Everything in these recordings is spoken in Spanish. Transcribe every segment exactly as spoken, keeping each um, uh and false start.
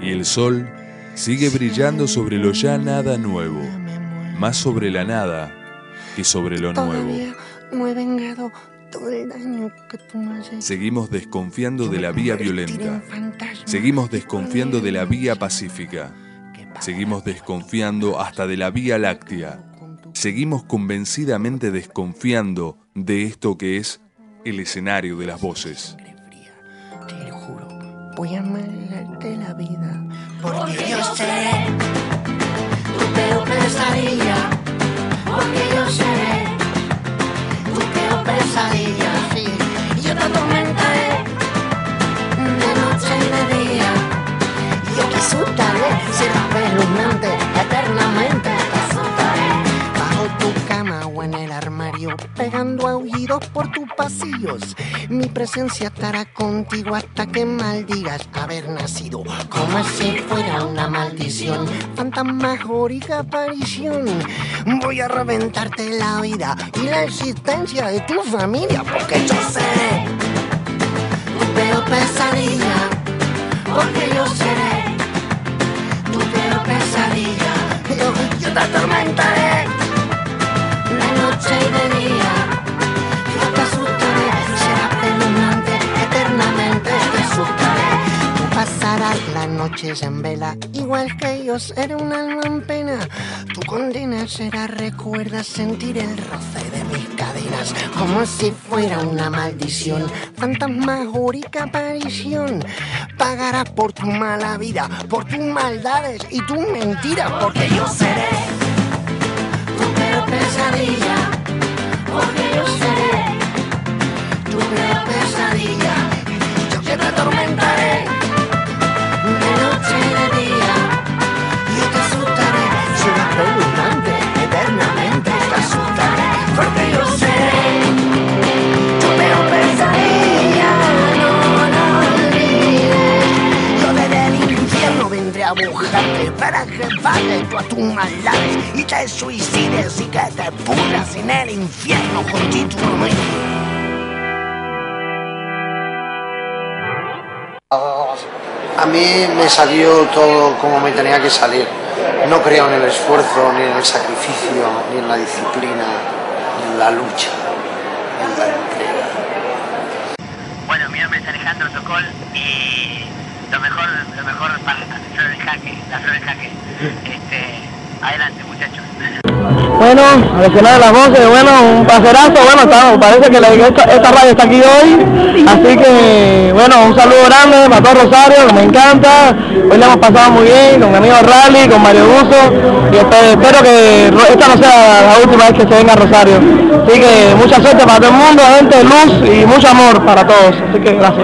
Y el sol sigue brillando sobre lo ya nada nuevo, más sobre la nada que sobre lo nuevo. No he vengado todo el daño que tú me has hecho. Seguimos desconfiando de la vía violenta. Seguimos desconfiando de la vía pacífica. Seguimos desconfiando hasta de la Vía Láctea. Seguimos convencidamente desconfiando de esto que es el escenario de las voces. Te lo juro, voy a amargarte la vida. Porque yo seré tu peor pesadilla. Porque yo seré tu peor pesadilla. Sí. Yo te atormentaré de noche y de día. Yo te asustaré, serás espeluznante, eternamente te asustaré. Bajo tu cama o en el armario, pegando aullidos por tus pasillos. Mi presencia estará contigo hasta que maldigas haber nacido. Como si fuera una maldición, fantasmagórica aparición. Voy a reventarte la vida y la existencia de tu familia, porque yo seré tu peor pesadilla. Porque yo seré tu peor pesadilla. Yo, yo te atormentaré de noche y de día. Yo te asustaré, será espeluznante, eternamente te asustaré. Tú pasarás las noches en vela, igual que yo seré un alma en pena. Tu condena será, recuerda sentir el roce de mis cadenas, como si fuera una maldición, fantasmagórica aparición. Pagarás por tu mala vida, por tus maldades y tus mentiras, porque yo seré tu peor pesadilla. Porque yo seré tu peor pesadilla. Yo que te atormentaré de noche y de día. Yo te asustaré, será espeluznante, eternamente te asustaré, porque yo seré tu peor pesadilla. No, no olvides. yo desde el infierno vendré a buscarte para que pagues tú a tus maldades y te suicides y que te pudras en el infierno continuamente. A mí me salió todo como me tenía que salir. No creo en el esfuerzo, ni en el sacrificio, ni en la disciplina, ni en la lucha, ni en la entrega. Bueno, mi nombre es Alejandro Sokol y lo mejor, lo mejor para la flor del jaque, la flor del jaque. Este, adelante, muchachos. Bueno, a los que no de las voces, bueno, un placerazo, bueno, estamos, parece que la, esta, esta radio está aquí hoy, así que, bueno, un saludo grande para todo Rosario, que me encanta, hoy la hemos pasado muy bien, con mi amigo Rally, con Mario Buzo, y espero, espero que esta no sea la última vez que se venga a Rosario, así que mucha suerte para todo el mundo, gente, luz y mucho amor para todos, así que gracias.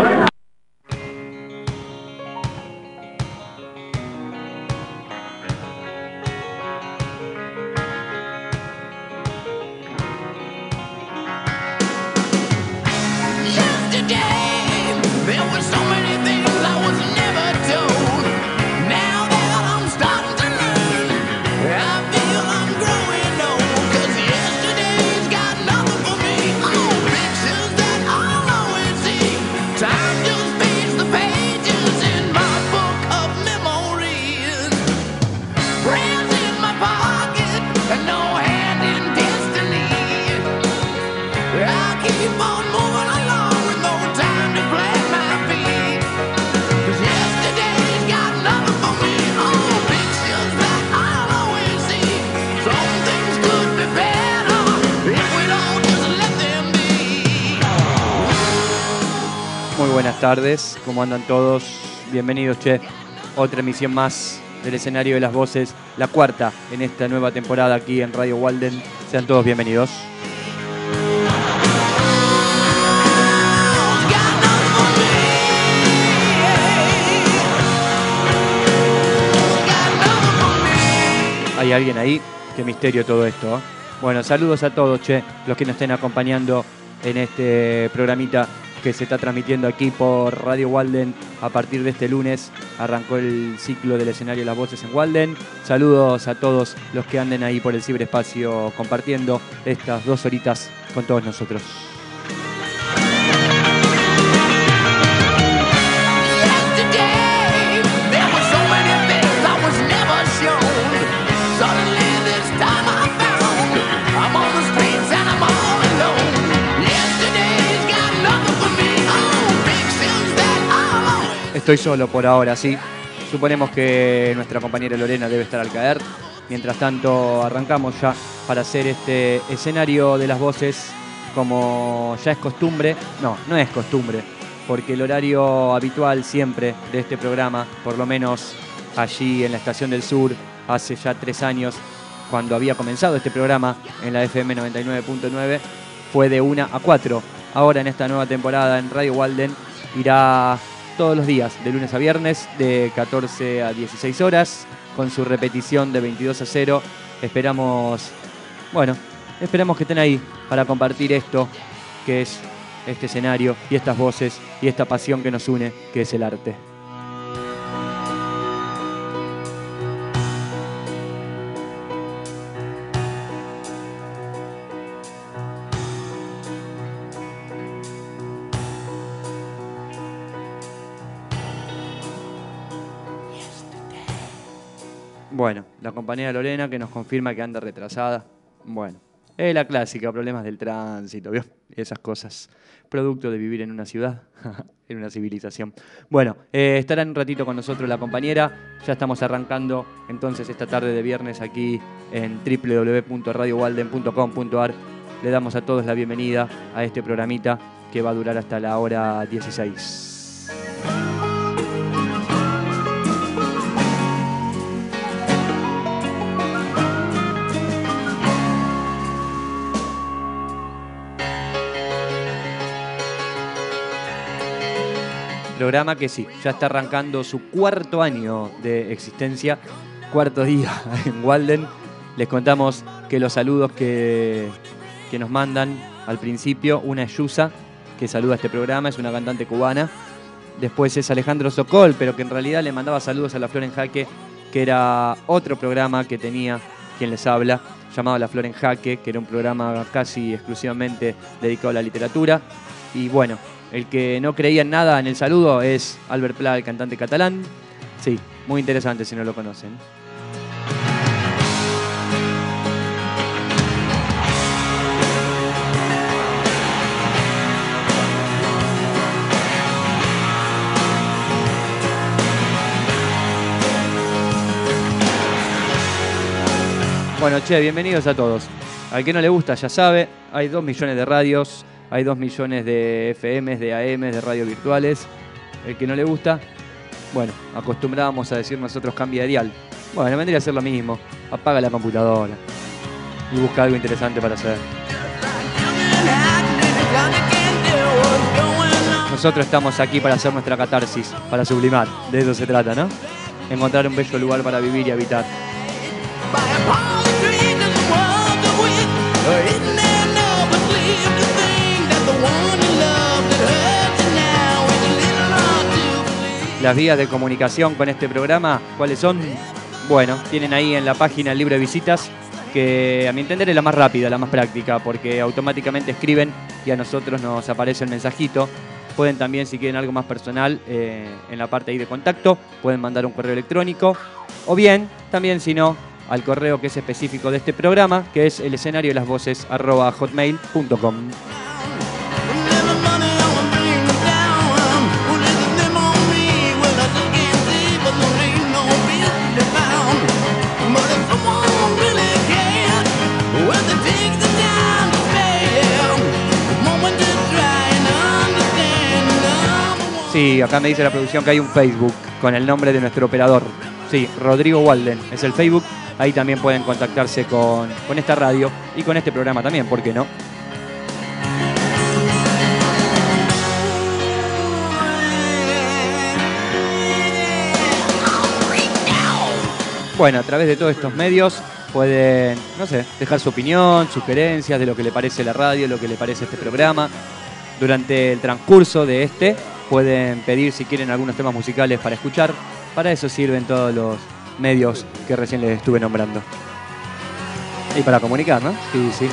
Buenas tardes, ¿cómo andan todos? Bienvenidos, che. Otra emisión más del escenario de las voces, la cuarta en esta nueva temporada aquí en Radio Walden. Sean todos bienvenidos. ¿Hay alguien ahí? Qué misterio todo esto, ¿eh? Bueno, saludos a todos, che, los que nos estén acompañando en este programita que se está transmitiendo aquí por Radio Walden a partir de este lunes. Arrancó el ciclo del escenario de las voces en Walden. Saludos a todos los que anden ahí por el ciberespacio compartiendo estas dos horitas con todos nosotros. Yesterday, there were so many Estoy solo por ahora, sí. Suponemos que nuestra compañera Lorena debe estar al caer. Mientras tanto, arrancamos ya para hacer este escenario de las voces como ya es costumbre. No, no es costumbre, porque el horario habitual siempre de este programa, por lo menos allí en la Estación del Sur, hace ya tres años, cuando había comenzado este programa en la F M noventa y nueve punto nueve, fue de una a cuatro. Ahora en esta nueva temporada en Radio Walden irá todos los días, de lunes a viernes, de catorce a dieciséis horas, con su repetición de veintidós a cero. Esperamos, bueno, esperamos que estén ahí para compartir esto, que es este escenario y estas voces y esta pasión que nos une, que es el arte. Bueno, la compañera Lorena que nos confirma que anda retrasada. Bueno, es la clásica, problemas del tránsito, ¿vio? Y esas cosas. Producto de vivir en una ciudad, en una civilización. Bueno, eh, estará en un ratito con nosotros la compañera. Ya estamos arrancando entonces esta tarde de viernes aquí en doble u doble u doble u punto radio walden punto com punto a r. Le damos a todos la bienvenida a este programita que va a durar hasta la hora dieciséis. Programa que sí, ya está arrancando su cuarto año de existencia, cuarto día en Walden. Les contamos que los saludos que, que nos mandan al principio, una es Yusa, que saluda a este programa, es una cantante cubana. Después es Alejandro Sokol, pero que en realidad le mandaba saludos a La Flor en Jaque, que era otro programa que tenía quien les habla, llamado La Flor en Jaque, que era un programa casi exclusivamente dedicado a la literatura. Y bueno, el que no creía en nada en el saludo es Albert Pla, el cantante catalán. Sí, muy interesante si no lo conocen. Bueno, che, bienvenidos a todos. Al que no le gusta ya sabe, hay dos millones de radios. Hay dos millones de F Ms, de A Ms, de radios virtuales. El que no le gusta, bueno, acostumbrábamos a decir nosotros cambia de dial. Bueno, vendría a ser lo mismo. Apaga la computadora y busca algo interesante para hacer. Nosotros estamos aquí para hacer nuestra catarsis, para sublimar. De eso se trata, ¿no? Encontrar un bello lugar para vivir y habitar. Las vías de comunicación con este programa, ¿cuáles son? Bueno, tienen ahí en la página el libro de visitas, que a mi entender es la más rápida, la más práctica, porque automáticamente escriben y a nosotros nos aparece el mensajito. Pueden también, si quieren algo más personal, eh, en la parte ahí de contacto, pueden mandar un correo electrónico, o bien, también si no, al correo que es específico de este programa, que es el escenario de las voces arroba hotmail punto com. Sí, acá me dice la producción que hay un Facebook con el nombre de nuestro operador. Sí, Rodrigo Walden es el Facebook. Ahí también pueden contactarse con, con esta radio y con este programa también, ¿por qué no? Bueno, a través de todos estos medios pueden, no sé, dejar su opinión, sugerencias de lo que le parece la radio, lo que le parece este programa. Durante el transcurso de este pueden pedir si quieren algunos temas musicales para escuchar. Para eso sirven todos los medios que recién les estuve nombrando. Y para comunicar, ¿no? Sí, sí.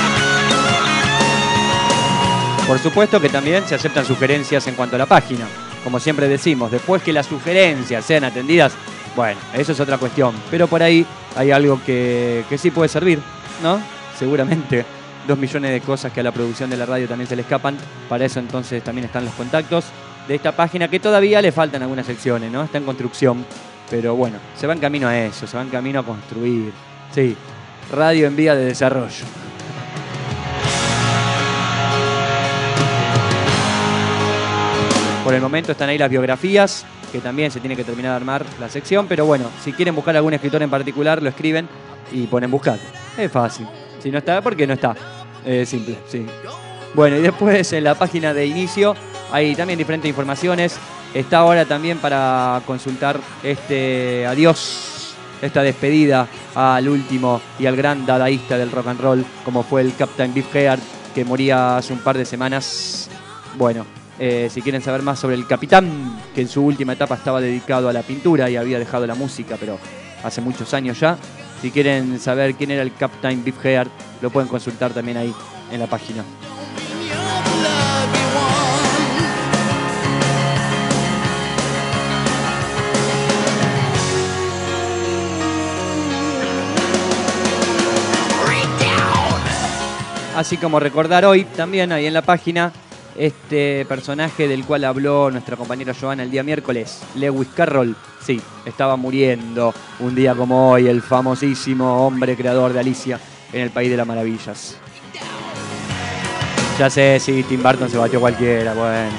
Por supuesto que también se aceptan sugerencias en cuanto a la página. como siempre decimos, después que las sugerencias sean atendidas, bueno, eso es otra cuestión. Pero por ahí hay algo que, que sí puede servir, ¿no? Seguramente. Dos millones de cosas que a la producción de la radio también se le escapan. Para eso entonces también están los contactos de esta página, que todavía le faltan algunas secciones, ¿no? Está en construcción. Pero bueno, se va en camino a eso, se va en camino a construir. Sí, radio en vía de desarrollo. Por el momento están ahí las biografías, que también se tiene que terminar de armar la sección. Pero bueno, si quieren buscar algún escritor en particular, lo escriben y ponen buscar. Es fácil. Si no está, ¿por qué no está? Eh, simple, sí. Bueno, y después en la página de inicio hay también diferentes informaciones. Está ahora también para consultar este adiós, esta despedida al último y al gran dadaísta del rock and roll, como fue el Captain Beefheart, que moría hace un par de semanas. Bueno, eh, si quieren saber más sobre el capitán, que en su última etapa estaba dedicado a la pintura y había dejado la música, pero hace muchos años ya. Si quieren saber quién era el Captain Beefheart, lo pueden consultar también ahí en la página. Así como recordar hoy también ahí en la página este personaje del cual habló nuestra compañera Joana el día miércoles, Lewis Carroll. Sí, estaba muriendo un día como hoy, el famosísimo hombre creador de Alicia en el País de las Maravillas. Ya sé, sí, Tim Burton se batió cualquiera, bueno.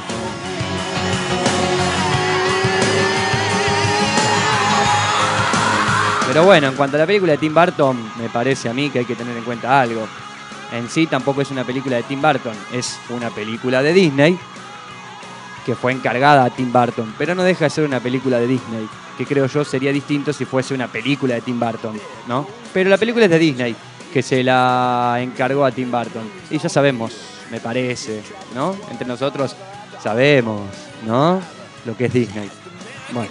Pero bueno, en cuanto a la película de Tim Burton, me parece a mí que hay que tener en cuenta algo. En sí tampoco es una película de Tim Burton, es una película de Disney que fue encargada a Tim Burton, pero no deja de ser una película de Disney, que creo yo sería distinto si fuese una película de Tim Burton, ¿no? Pero la película es de Disney, que se la encargó a Tim Burton. Y ya sabemos, me parece, ¿no? Entre nosotros sabemos, ¿no? Lo que es Disney. Bueno.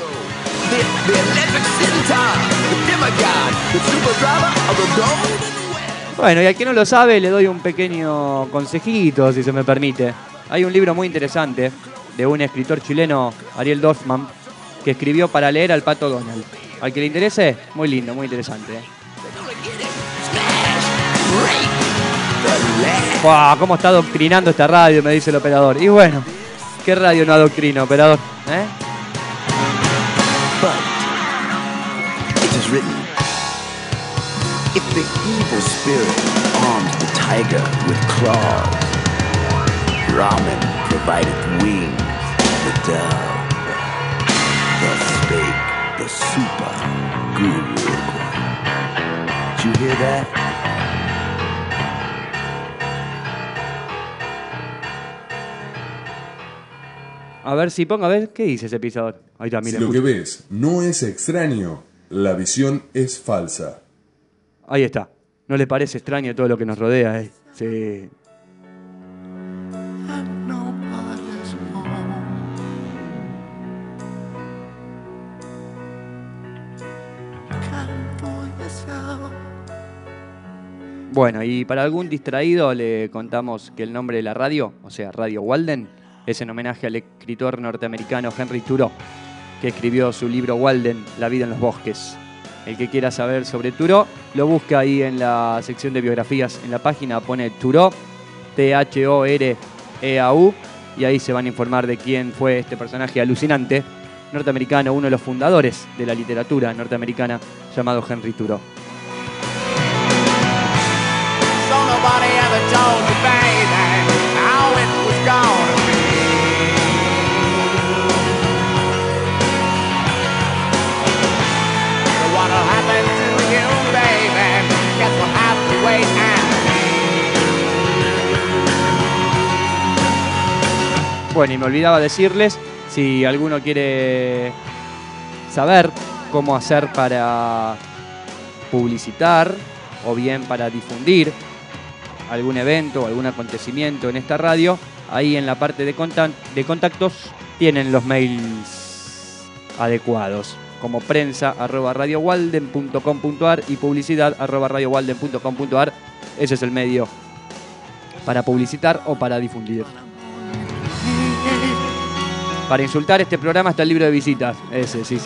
Bueno, y al que no lo sabe, le doy un pequeño consejito, si se me permite. Hay un libro muy interesante de un escritor chileno, Ariel Dorfman, que escribió para leer al Pato Donald. Al que le interese, muy lindo, muy interesante. ¿eh? ¡Wow! ¿Cómo está adoctrinando esta radio? Me dice el operador. Y bueno, ¿qué radio no adoctrina, operador? ¿Eh? If the evil spirit arms the tiger with claws, Ramen provided wings the dove. Thus spake the super guru. Did you hear that? A ver si ponga, a ver, ¿qué dice ese pisador? Ahí está, mira. Si lo que ves no es extraño, la visión es falsa. Ahí está. ¿No le parece extraño todo lo que nos rodea? Eh? Sí. Bueno, y para algún distraído le contamos que el nombre de la radio, o sea, Radio Walden, es en homenaje al escritor norteamericano Henry Thoreau, que escribió su libro Walden, La vida en los bosques. El que quiera saber sobre Thoreau, lo busca ahí en la sección de biografías. En la página pone Thoreau, T H O R E A U, y ahí se van a informar de quién fue este personaje alucinante norteamericano, uno de los fundadores de la literatura norteamericana, llamado Henry Thoreau. So nobody ever told me, baby, how it was gonna be. So what'll happen to you, baby? Guess we'll have to wait and see. Bueno, y me olvidaba decirles, si alguno quiere saber cómo hacer para publicitar o bien para difundir algún evento o algún acontecimiento en esta radio, ahí en la parte de, contact de contactos tienen los mails adecuados, como prensa arroba radiowalden punto com punto ar y publicidad arroba radiowalden punto com punto ar. Ese es el medio para publicitar o para difundir. Para insultar este programa está el libro de visitas. Ese, sí, sí.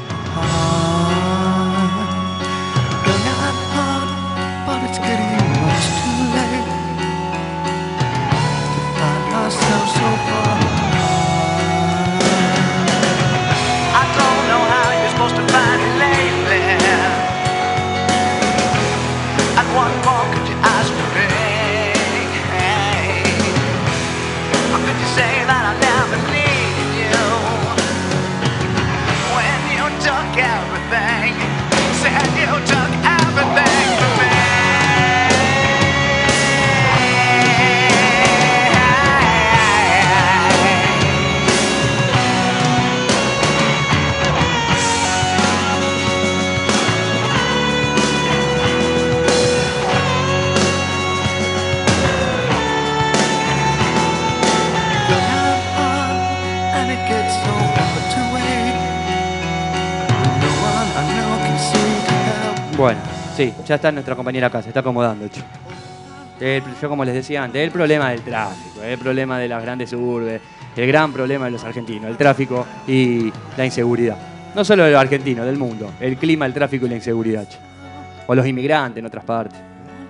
Bueno, sí, ya está nuestra compañera acá, se está acomodando, che. El, yo como les decía antes, el problema del tráfico, el problema de las grandes urbes, el gran problema de los argentinos, el tráfico y la inseguridad. No solo de los argentinos, del mundo, el clima, el tráfico y la inseguridad, che. O los inmigrantes en otras partes.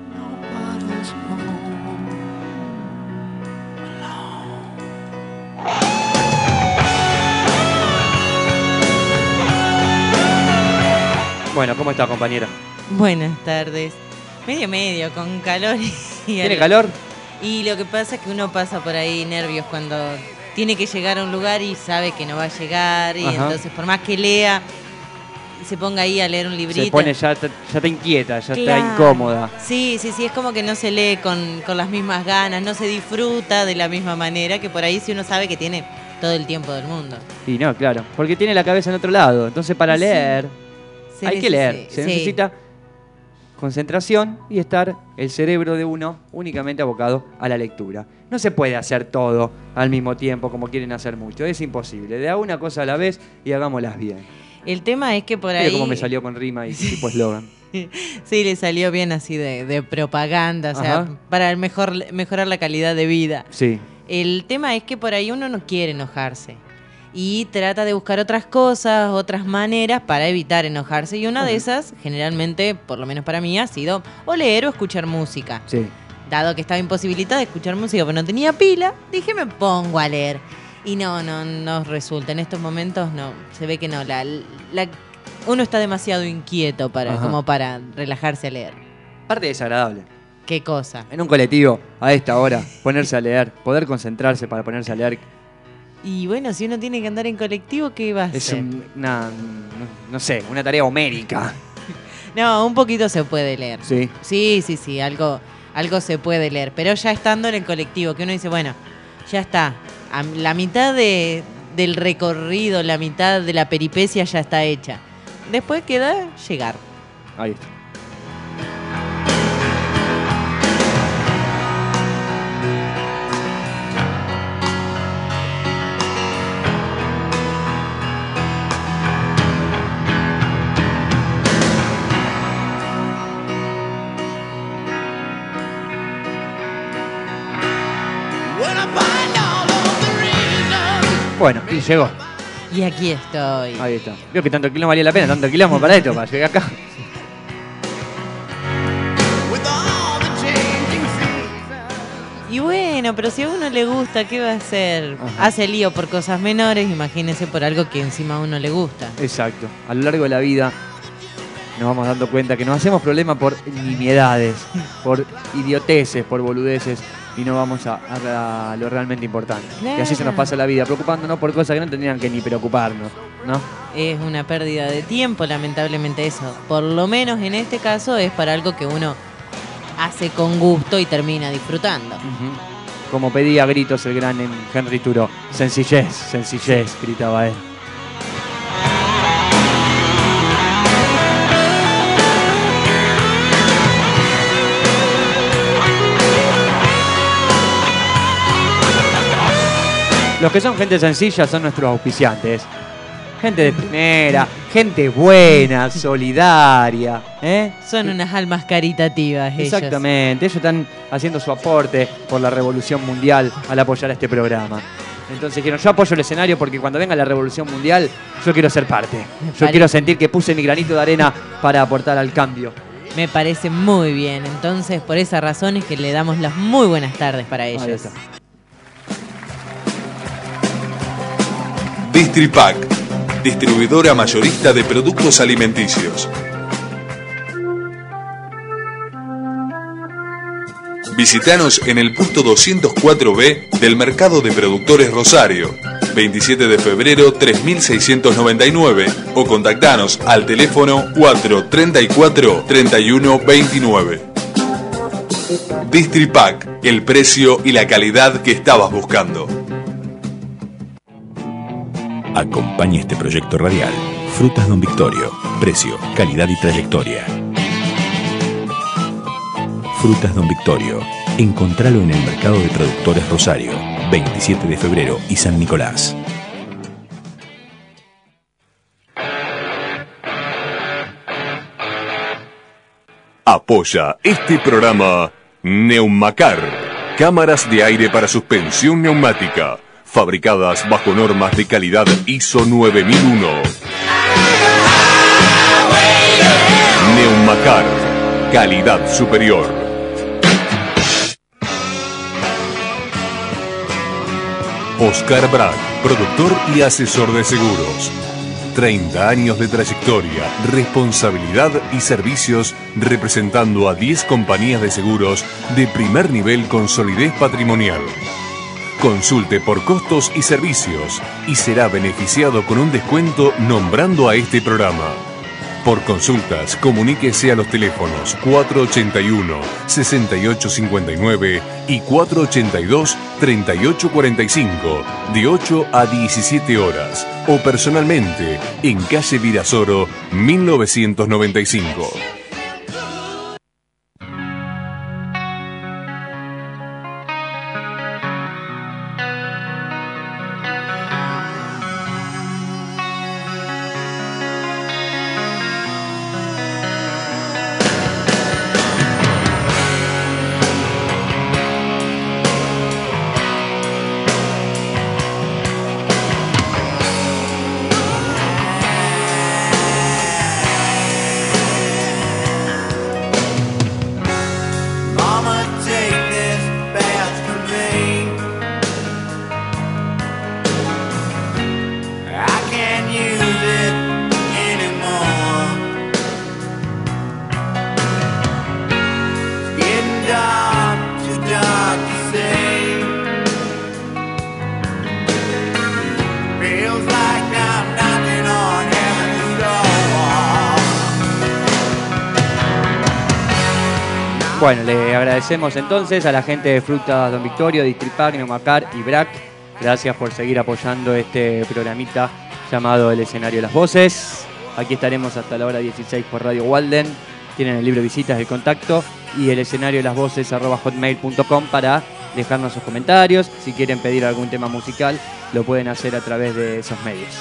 Bueno, ¿cómo está, compañera? Buenas tardes. Medio medio, con calor y... ¿Tiene calor? Y lo que pasa es que uno pasa por ahí nervios cuando tiene que llegar a un lugar y sabe que no va a llegar. Y Ajá. entonces, por más que lea, se ponga ahí a leer un librito. Se pone, ya, ya te inquieta, ya claro. está incómoda. Sí, sí, sí, es como que no se lee con, con las mismas ganas, no se disfruta de la misma manera que por ahí si uno sabe que tiene todo el tiempo del mundo. Y no, claro, porque tiene la cabeza en otro lado. Entonces, para sí. leer... Se Hay que leer, se sí. necesita concentración y estar el cerebro de uno únicamente abocado a la lectura. No se puede hacer todo al mismo tiempo como quieren hacer muchos, es imposible. De a una cosa a la vez y hagámoslas bien. El tema es que por ahí... Mira cómo me salió con rima y tipo eslogan. Sí, le salió bien así de, de propaganda, o sea, Ajá. para mejor, mejorar la calidad de vida. Sí. El tema es que por ahí uno no quiere enojarse. Y trata de buscar otras cosas, otras maneras para evitar enojarse. Y una uh-huh. de esas, generalmente, por lo menos para mí, ha sido o leer o escuchar música. Sí. Dado que estaba imposibilitada de escuchar música pero no tenía pila, dije me pongo a leer. Y no, no, no resulta. En estos momentos no, se ve que no. La, la, uno está demasiado inquieto para, como para relajarse a leer. Parte desagradable. ¿Qué cosa? En un colectivo, a esta hora, ponerse a leer, poder concentrarse para ponerse a leer. Y bueno, si uno tiene que andar en colectivo, ¿qué va a es hacer? Es una, no, no sé, una tarea homérica. No, un poquito se puede leer. Sí. Sí, sí, sí, algo, algo se puede leer. Pero ya estando en el colectivo, que uno dice, bueno, ya está. A la mitad de, del recorrido, la mitad de la peripecia ya está hecha. Después queda llegar. Ahí está. Bueno, y llegó. Y aquí estoy. Ahí está. Veo que tanto quilombo valía la pena, tanto quilombo para esto, para llegar acá. Y bueno, pero si a uno le gusta, ¿qué va a hacer? Ajá. Hace lío por cosas menores, imagínense por algo que encima a uno le gusta. Exacto. A lo largo de la vida nos vamos dando cuenta que nos hacemos problemas por nimiedades, por idioteces, por boludeces. Y no vamos a, a, a lo realmente importante. Claro. Y así se nos pasa la vida, preocupándonos por cosas que no tendrían que ni preocuparnos, ¿no? Es una pérdida de tiempo, lamentablemente eso. Por lo menos en este caso es para algo que uno hace con gusto y termina disfrutando. Uh-huh. Como pedía a gritos el gran Henry Thoreau. Sencillez, sencillez, gritaba él. Los que son gente sencilla son nuestros auspiciantes. Gente de primera, gente buena, solidaria. ¿eh? Son unas almas caritativas ellos. Exactamente, ellos están haciendo su aporte por la revolución mundial al apoyar a este programa. Entonces dijeron, yo apoyo el escenario porque cuando venga la revolución mundial, yo quiero ser parte. Me Yo parece- quiero sentir que puse mi granito de arena para aportar al cambio. Me parece muy bien. Entonces, por esa razón es que le damos las muy buenas tardes para Ahí ellos. está. Distripac, distribuidora mayorista de productos alimenticios. Visítanos en el puesto doscientos cuatro B del Mercado de Productores Rosario, veintisiete de febrero tres mil seiscientos noventa y nueve, o contactanos al teléfono cuatro treinta y cuatro treinta y uno veintinueve. Distripac, el precio y la calidad que estabas buscando. Acompaña este proyecto radial. Frutas Don Victorio. Precio, calidad y trayectoria. Frutas Don Victorio. Encontralo en el Mercado de Productores Rosario, veintisiete de febrero y San Nicolás. Apoya este programa Neumacar. Cámaras de aire para suspensión neumática. Fabricadas bajo normas de calidad I S O nueve mil uno. Neumacar. Calidad superior. Oscar Brack, productor y asesor de seguros. treinta años de trayectoria, responsabilidad y servicios representando a diez compañías de seguros de primer nivel con solidez patrimonial. Consulte por costos y servicios y será beneficiado con un descuento nombrando a este programa. Por consultas, comuníquese a los teléfonos cuatro ochenta y uno, sesenta y ocho cincuenta y nueve y cuatro ochenta y dos, treinta y ocho cuarenta y cinco, de ocho a diecisiete horas, o personalmente en calle Virasoro, mil novecientos noventa y cinco. Mama, take this badge from me. I can't use it anymore. It's getting dark, too dark to see. Feels like I'm knocking on heaven's door. Bueno, le agradecemos entonces a la gente de Frutas Don Victorio, Distripac, Neumacar y Brack. Gracias por seguir apoyando este programita llamado El Escenario de las Voces. Aquí estaremos hasta la hora dieciséis por Radio Walden. Tienen el libro Visitas, el contacto y el escenario de las voces arroba hotmail punto com para dejarnos sus comentarios. Si quieren pedir algún tema musical, lo pueden hacer a través de esos medios.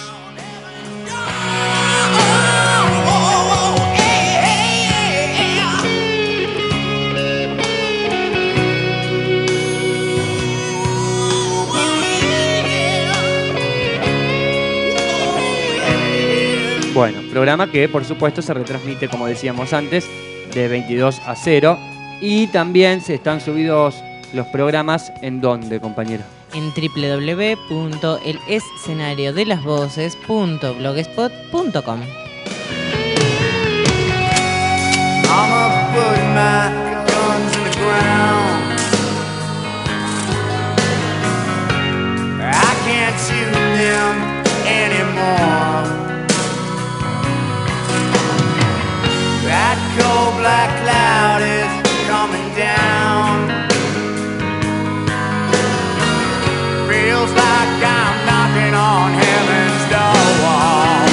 Bueno, programa que por supuesto se retransmite, como decíamos antes, de veintidós a cero. Y también se están subidos los programas en dónde, compañero. En doble u doble u doble u punto el escenario de las voces punto blogspot punto com. I'ma put my guns in the ground. I can't shoot them anymore. That cold black cloud is coming down. Feels like I'm knocking on heaven's door.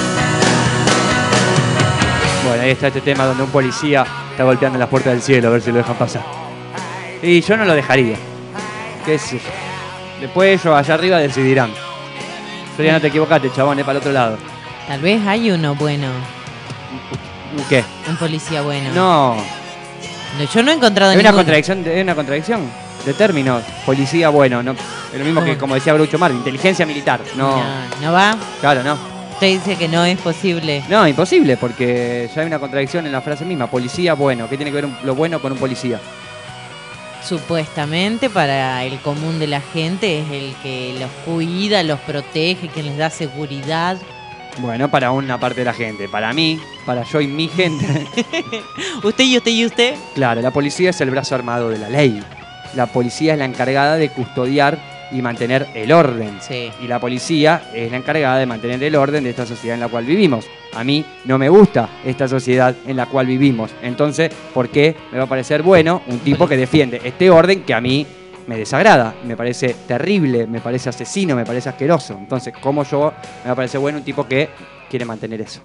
Bueno, ahí está este tema donde un policía está golpeando las puertas del cielo a ver si lo dejan pasar. Y yo no lo dejaría. ¿Qué sé yo? Después ellos allá arriba decidirán. Pero ya no te equivocaste, chabón, es para el otro lado. Tal vez hay uno bueno. ¿Qué? Un policía bueno. No. No, yo no he encontrado Es una ninguno. contradicción, de, es una contradicción de términos. Policía bueno, no. Es lo mismo que, como decía Groucho Marx, inteligencia militar. No, No, ¿no va? claro, no. Usted dice que no es posible. No, imposible, porque ya hay una contradicción en la frase misma. Policía, bueno. ¿Qué tiene que ver un- lo bueno con un policía? Supuestamente para el común de la gente es el que los cuida, los protege, quien les da seguridad. Bueno, para una parte de la gente. Para mí, para yo y mi gente. ¿Usted y usted y usted? Claro, la policía es el brazo armado de la ley. La policía es la encargada de custodiar y mantener el orden. Sí. Y la policía es la encargada de mantener el orden de esta sociedad en la cual vivimos. A mí no me gusta esta sociedad en la cual vivimos. Entonces, ¿por qué me va a parecer bueno un tipo que defiende este orden que a mí me desagrada? Me parece terrible, me parece asesino, me parece asqueroso. Entonces, ¿cómo yo me va a parecer bueno un tipo que quiere mantener eso?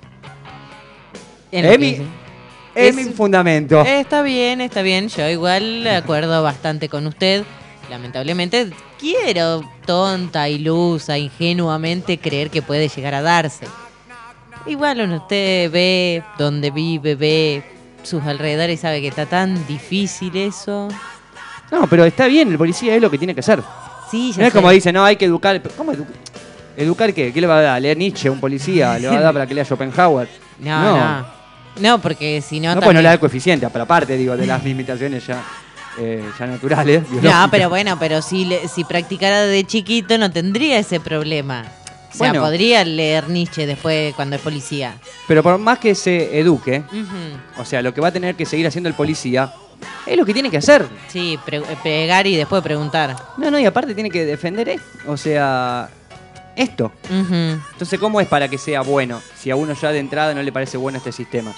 En lo Es que mi, dice. es mi fundamento. Está bien, está bien. Yo igual acuerdo bastante con usted. Lamentablemente quiero tonta, ilusa, ingenuamente creer que puede llegar a darse. Igual uno usted ve donde vive, ve sus alrededores y sabe que está tan difícil eso. No, pero está bien, el policía es lo que tiene que hacer. Sí, ya No es sé. como dice, no, hay que educar. ¿Cómo educar? ¿Educar qué? ¿Qué le va a dar? ¿Leer Nietzsche a un policía? ¿Le va a dar para que lea Schopenhauer? No, no. no. No, porque si no... No, pues no le da el coeficiente, pero aparte, digo, de las limitaciones ya, eh, ya naturales. No, biológicas. pero bueno, pero si, le- si practicara de chiquito no tendría ese problema. O sea, Bueno. podría leer Nietzsche después cuando es policía. Pero por más que se eduque, Ujú. o sea, lo que va a tener que seguir haciendo el policía es lo que tiene que hacer. Sí, pre- pegar y después preguntar. No, no, y aparte tiene que defender, eh, o sea, esto. Ujú. Entonces, ¿cómo es para que sea bueno si a uno ya de entrada no le parece bueno este sistema?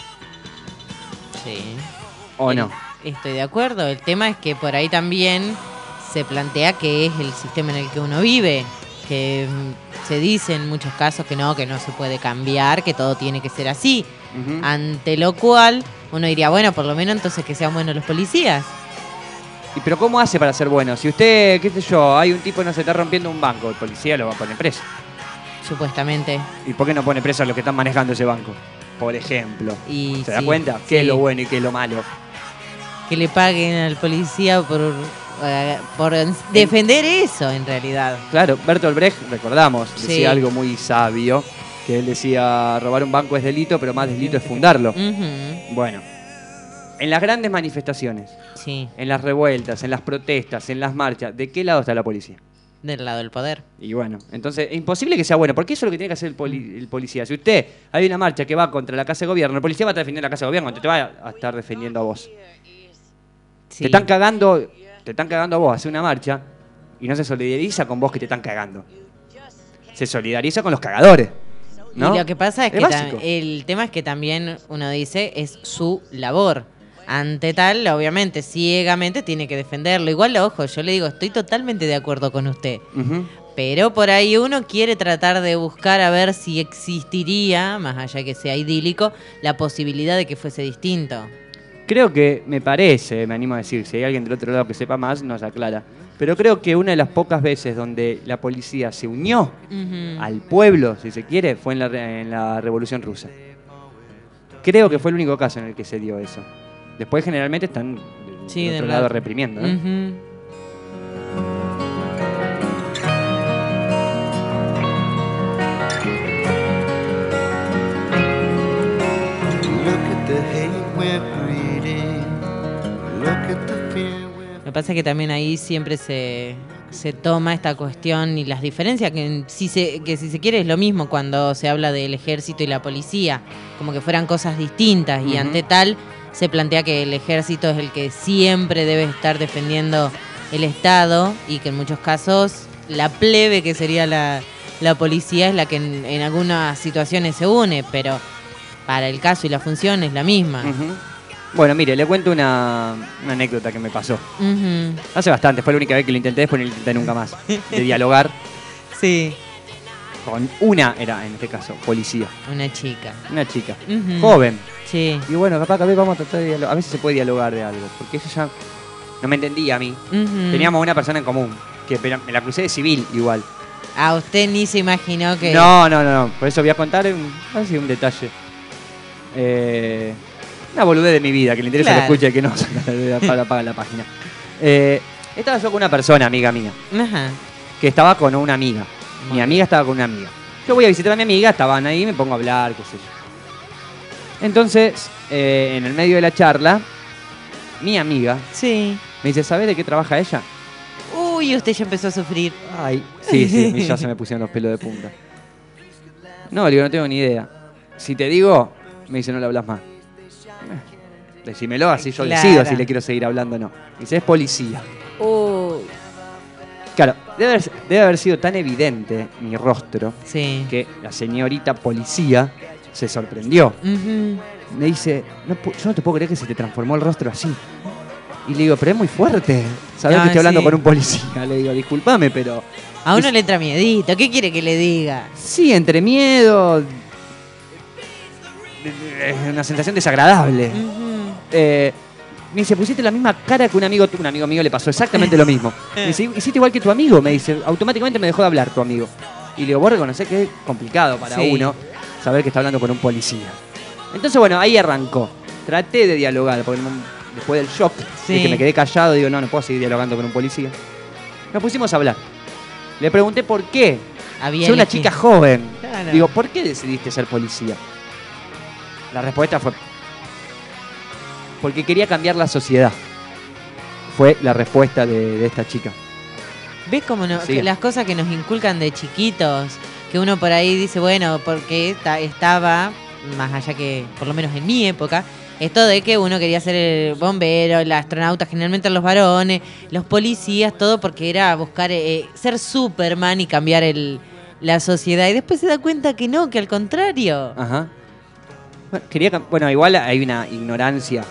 Sí. ¿O El- no? Estoy de acuerdo. El tema es que por ahí también se plantea que es el sistema en el que uno vive. Que mm, se dice en muchos casos que no, que no se puede cambiar, que todo tiene que ser así. Ujú. Ante lo cual uno diría, bueno, por lo menos entonces que sean buenos los policías. ¿Y pero cómo hace para ser bueno? Si usted, qué sé yo, hay un tipo que no se está rompiendo un banco, el policía lo va a poner preso. Supuestamente. ¿Y por qué no pone preso a los que están manejando ese banco? Por ejemplo. Y ¿Se da sí, cuenta? ¿Qué es sí. lo bueno y qué es lo malo? Que le paguen al policía por, eh, por defender eso, en realidad. Claro, Bertolt Brecht, recordamos, Sí. decía algo muy sabio, que él decía, robar un banco es delito, pero más delito es fundarlo. Ujú. Bueno, en las grandes manifestaciones, Sí, en las revueltas, en las protestas, en las marchas, ¿de qué lado está la policía? del lado del poder. Y bueno, entonces es imposible que sea bueno, porque eso es lo que tiene que hacer el, poli- el policía. Si usted hay una marcha que va contra la Casa de Gobierno, el policía va a estar defendiendo la Casa de Gobierno, no te va a estar defendiendo a vos. Sí. Te están cagando, te están cagando a vos, hace una marcha y no se solidariza con vos que te están cagando. Se solidariza con los cagadores. ¿no? Y lo que pasa es Es que ta- básico. el tema es que también uno dice es su labor. Ante tal, obviamente, ciegamente tiene que defenderlo. Igual, ojo, yo le digo, estoy totalmente de acuerdo con usted. Ujú. Pero por ahí uno quiere tratar de buscar a ver si existiría, más allá que sea idílico, la posibilidad de que fuese distinto. Creo que, me parece, me animo a decir, si hay alguien del otro lado que sepa más, nos aclara. Pero creo que una de las pocas veces donde la policía se unió Ujú. al pueblo, si se quiere, fue en la, re- en la Revolución Rusa. Creo que fue el único caso en el que se dio eso. Después generalmente están del Sí, otro del lado lado. reprimiendo, ¿no? Ujú. Look at the hate we're breeding. Look at the fear we're... Lo que pasa es que también ahí siempre se, se toma esta cuestión y las diferencias, que si, se, que si se quiere es lo mismo cuando se habla del ejército y la policía, como que fueran cosas distintas. Y Ujú. ante tal se plantea que el ejército es el que siempre debe estar defendiendo el Estado y que en muchos casos la plebe, que sería la, la policía, es la que en, en algunas situaciones se une, pero para el caso y la función es la misma. Ujú. Bueno, mire, le cuento una, una anécdota que me pasó. Ujú. Hace bastante, fue la única vez que lo intenté, después no lo intenté nunca más. De dialogar Sí, con una, era en este caso, policía. una chica. Una chica. Ujú. Joven. Sí. Y bueno, capaz que a veces vamos a tratar de dialogar. A veces se puede dialogar de algo. Porque ella ya no me entendía a mí. Ujú. Teníamos una persona en común. Que pero me la crucé de civil igual. A usted ni se imaginó que... No, no, no, no. Por eso voy a contar un, así, un detalle. Eh, una boludez de mi vida. Que le interesa Claro. que lo escuche, que no para apagar la página. Eh, estaba yo con una persona, amiga mía. Ajá. que estaba con una amiga. Mi amiga estaba con una amiga. Yo voy a visitar a mi amiga, estaban ahí, me pongo a hablar, qué sé yo. Entonces, eh, en el medio de la charla, mi amiga sí. me dice, ¿sabés de qué trabaja ella? Uy, usted ya empezó a sufrir. Ay, sí, sí, a mí ya se me pusieron los pelos de punta. No, le digo, no tengo ni idea. Si te digo, me dice, no le hablas más. Decímelo, así yo Claro. decido si le quiero seguir hablando o no. Me dice, es policía. Uy. Claro, debe haber, debe haber sido tan evidente mi rostro sí. que la señorita policía se sorprendió. Uh-huh. Me dice, no, yo no te puedo creer que se te transformó el rostro así. Y le digo, pero es muy fuerte saber No, que estoy hablando sí. con un policía. Le digo, discúlpame, pero... A uno es, le entra miedito. ¿Qué quiere que le diga? Sí, entre miedo... Es una sensación desagradable. Uh-huh. Eh, me dice, pusiste la misma cara que un amigo tuyo. Un amigo mío le pasó exactamente lo mismo. Me dice, hiciste igual que tu amigo. Me dice, automáticamente me dejó de hablar tu amigo. Y le digo, vos reconocés que es complicado para Sí. uno saber que está hablando con un policía. Entonces, bueno, ahí arrancó. Traté de dialogar, porque después del shock, Sí. de que me quedé callado, digo, no, no puedo seguir dialogando con un policía. Nos pusimos a hablar. Le pregunté por qué. Había Soy una elegido. chica joven. Claro. Digo, ¿por qué decidiste ser policía? La respuesta fue... porque quería cambiar la sociedad. Fue la respuesta de, de esta chica. ¿Ves cómo no, Sí. que las cosas que nos inculcan de chiquitos? Que uno por ahí dice, bueno, porque esta- estaba, más allá que, por lo menos en mi época, esto de que uno quería ser el bombero, el astronauta, generalmente los varones, los policías, todo porque era buscar eh, ser Superman y cambiar el, la sociedad. Y después se da cuenta que no, que al contrario. Ajá. Bueno, quería cam- bueno, igual hay una ignorancia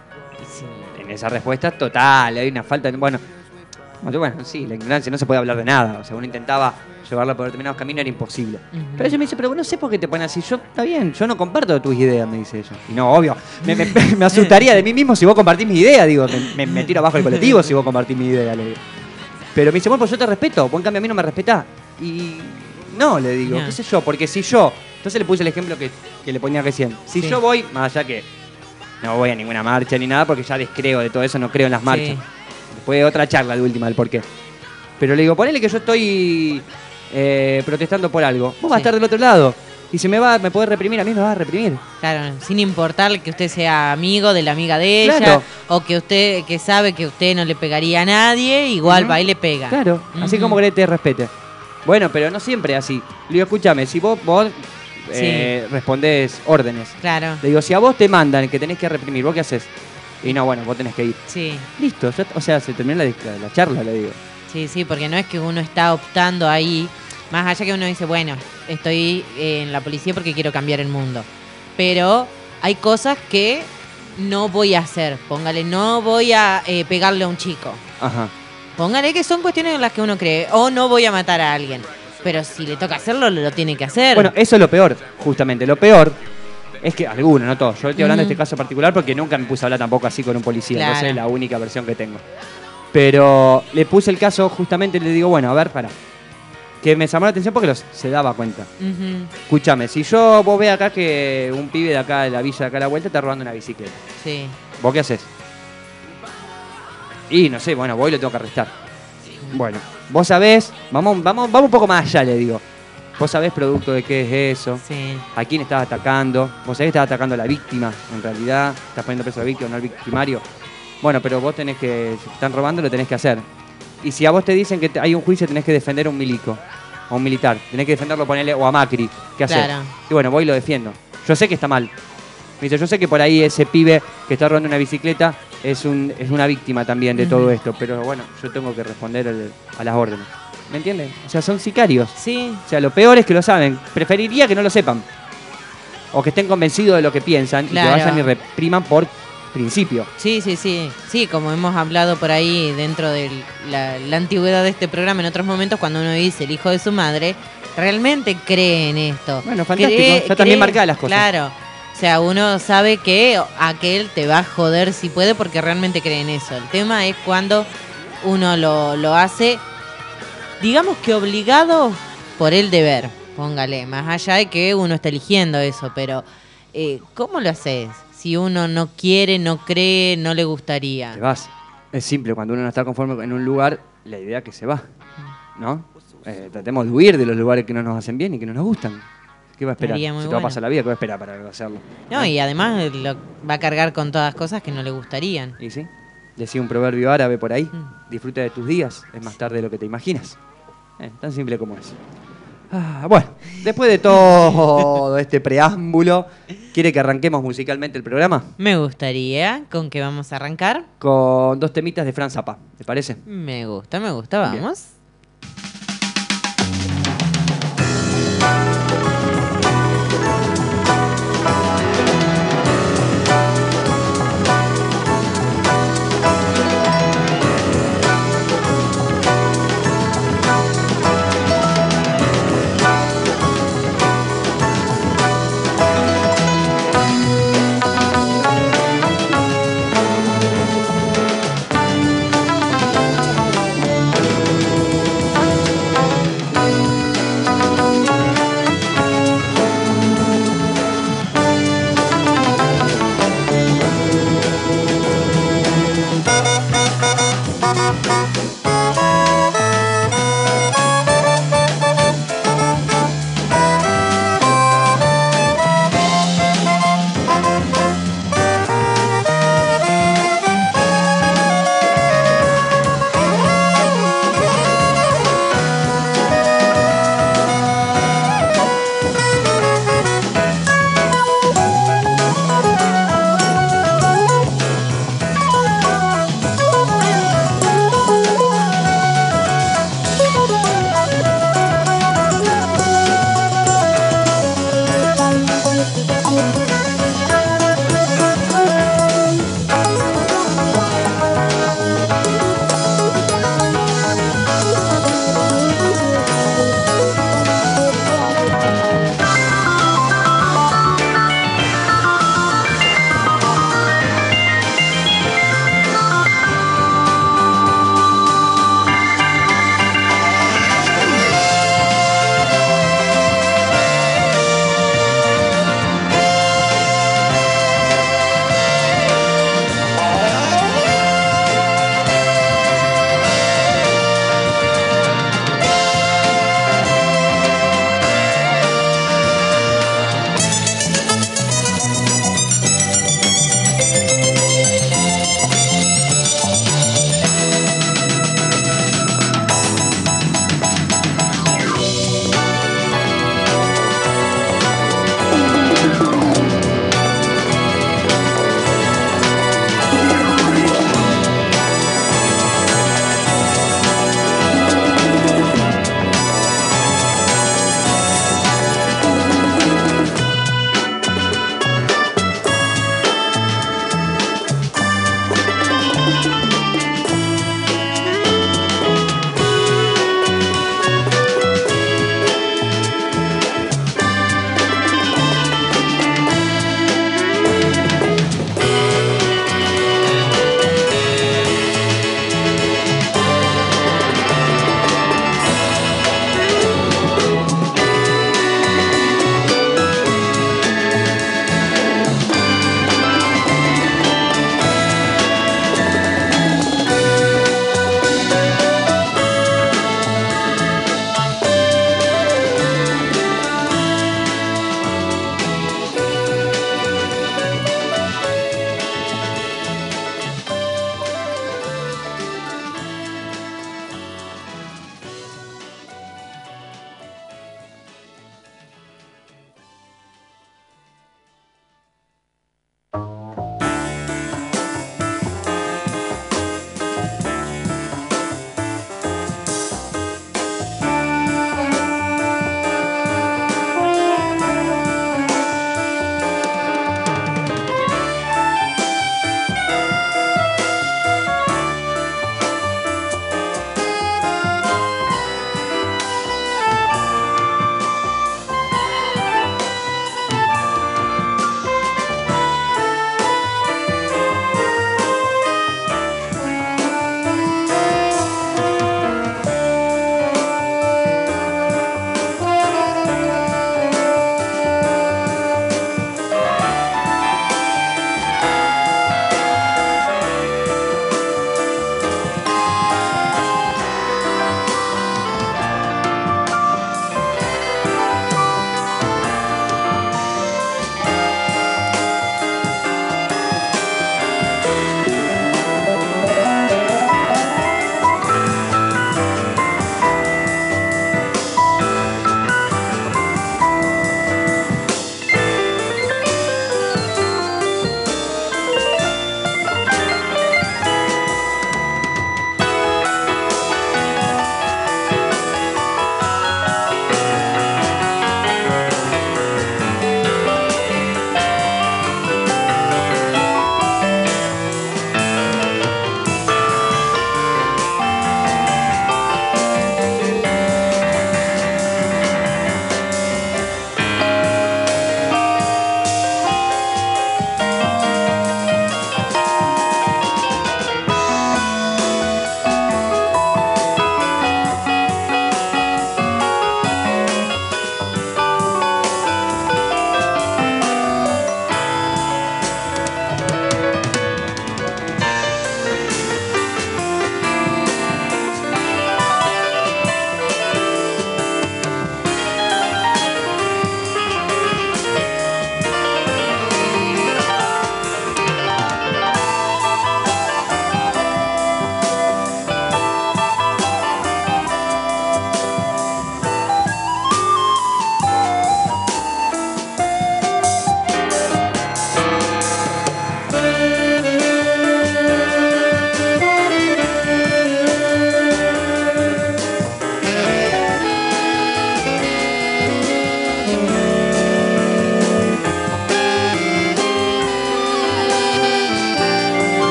en esa respuesta total. Hay una falta de... Bueno, bueno, sí, la ignorancia, no se puede hablar de nada. O sea, uno intentaba llevarla por determinados caminos, era imposible. Ujú. Pero ella me dice, pero no sé por qué te pones así. Yo, está bien, yo no comparto tus ideas, me dice ella. Y no, obvio, me, me- me asustaría de mí mismo si vos compartís mis ideas. Digo, me, me- me tiro abajo del colectivo si vos compartís mi idea, le digo. Pero me dice, bueno, pues yo te respeto, vos en cambio a mí no me respetás. Y no, le digo, No. qué sé yo, porque si yo... Entonces le puse el ejemplo que, que le ponía recién. Si Sí. yo voy, más allá que no voy a ninguna marcha ni nada, porque ya descreo de todo eso, no creo en las marchas. Sí. Después otra charla de última del por qué. Pero le digo, ponele que yo estoy eh, protestando por algo. Vos vas a Sí. estar del otro lado. Y si me va, me podés reprimir, a mí me vas a reprimir. Claro, sin importar que usted sea amigo de la amiga de ella, Claro. o que usted, que sabe que usted no le pegaría a nadie, igual Ujú. va y le pega. Claro, así Ujú. como querés te respete. Bueno, pero no siempre así. Le digo, escúchame, si vos, vos eh, respondés órdenes. Claro, Le digo, si a vos te mandan que tenés que reprimir, ¿vos qué haces? Y no, bueno, vos tenés que ir. sí. Listo, ya- o sea, se terminó la, la- la charla, le digo. Sí, sí, porque no es que uno está optando ahí, más allá que uno dice, bueno, estoy eh, en la policía porque quiero cambiar el mundo. Pero hay cosas que no voy a hacer. Póngale, no voy a eh, pegarle a un chico. Ajá. Póngale que son cuestiones en las que uno cree. O no voy a matar a alguien. Pero si le toca hacerlo, lo tiene que hacer. Bueno, eso es lo peor, justamente. Lo peor es que algunos, no todos. Yo estoy hablando Ujú. de este caso particular porque nunca me puse a hablar tampoco así con un policía. Claro. Entonces es la única versión que tengo. Pero le puse el caso justamente y le digo, bueno, a ver, para. Que me llamó la atención porque los- se daba cuenta. Ujú. Escúchame, si yo vos ve acá que un pibe de acá de la villa de acá a la vuelta está robando una bicicleta. Sí. ¿Vos qué haces? Y no sé, bueno, voy y lo tengo que arrestar. Bueno, vos sabés, vamos, vamos, vamos un poco más allá, le digo. Vos sabés producto de qué es eso, Sí. a quién estás atacando, vos sabés que estás atacando a la víctima, en realidad, estás poniendo preso a la víctima, no al victimario. Bueno, pero vos tenés que, si te están robando, lo tenés que hacer. Y si a vos te dicen que te- hay un juicio, tenés que defender a un milico, a un militar, tenés que defenderlo, ponerle, o a Macri, ¿qué haces? Claro. Y bueno, voy y lo defiendo. Yo sé que está mal. Me dice, yo sé que por ahí ese pibe que está robando una bicicleta es, un, es una víctima también de Ujú. todo esto, pero bueno, yo tengo que responder al- a las órdenes. ¿Me entiendes? O sea, son sicarios. Sí. O sea, lo peor es que lo saben. Preferiría que no lo sepan. O que estén convencidos de lo que piensan Claro. y que vayan y repriman por principio. Sí, sí, sí. Sí, como hemos hablado por ahí dentro de la, la antigüedad de este programa, en otros momentos, cuando uno dice el hijo de su madre, realmente cree en esto. Bueno, fantástico. Ya también marcada las cosas. Claro. O sea, uno sabe que aquel te va a joder si puede porque realmente cree en eso. El tema es cuando uno lo, lo hace, digamos que obligado por el deber. Póngale, más allá de que uno está eligiendo eso, pero eh, ¿cómo lo haces? Si uno no quiere, no cree, no le gustaría. Te vas. Es simple, cuando uno no está conforme en un lugar, la idea es que se va. ¿No? eh, tratemos de huir de los lugares que no nos hacen bien y que no nos gustan. ¿Qué va a esperar? Estaría muy Se te va a bueno. pasar la vida, ¿qué va a esperar para hacerlo? No, y además lo, va a cargar con todas cosas que no le gustarían. ¿Y sí? Decía un proverbio árabe por ahí, disfruta de tus días, es más tarde de lo que te imaginas. Eh, tan simple como es. Ah, bueno, después de todo este preámbulo, ¿quiere que arranquemos musicalmente el programa? Me gustaría. ¿Con qué vamos a arrancar? Con dos temitas de Franz Zappa, ¿te parece? Me gusta, me gusta, vamos. Thank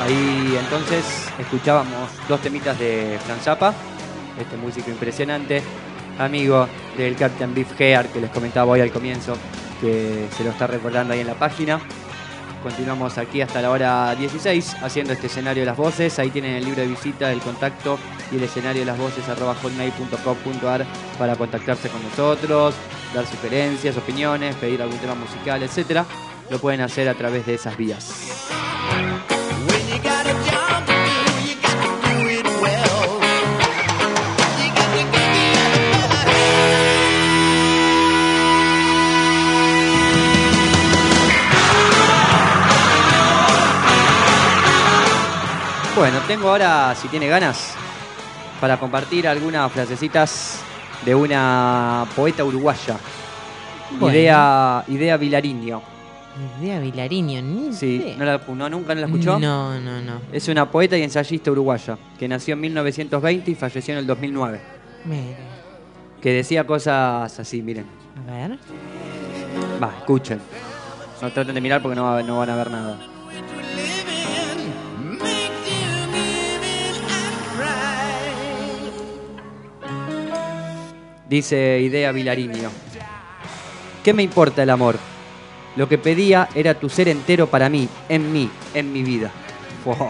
Ahí entonces escuchábamos dos temitas de Franz Zappa, este músico impresionante, amigo del Captain Beefheart que les comentaba hoy al comienzo, que se lo está recordando ahí en la página. Continuamos aquí hasta la hora dieciséis haciendo este escenario de las voces. Ahí tienen el libro de visita, el contacto y el escenario de las voces arroba hotmail punto com punto ar para contactarse con nosotros, dar sugerencias, opiniones, pedir algún tema musical, etcétera. Lo pueden hacer a través de esas vías. Bueno, tengo ahora, si tiene ganas, para compartir algunas frasecitas de una poeta uruguaya, Bueno. Idea, Idea Vilariño. Idea Vilariño, ni Sí, idea. ¿no la, no, ¿nunca no la escuchó? No, no, no. Es una poeta y ensayista uruguaya, que nació en mil novecientos veinte y falleció en el dos mil nueve. Mira. Que decía cosas así, miren. A ver. Va, escuchen. No traten de mirar porque no, va- no van a ver nada. Dice Idea Vilariño: ¿qué me importa el amor? Lo que pedía era tu ser entero para mí, en mí, en mi vida. Wow.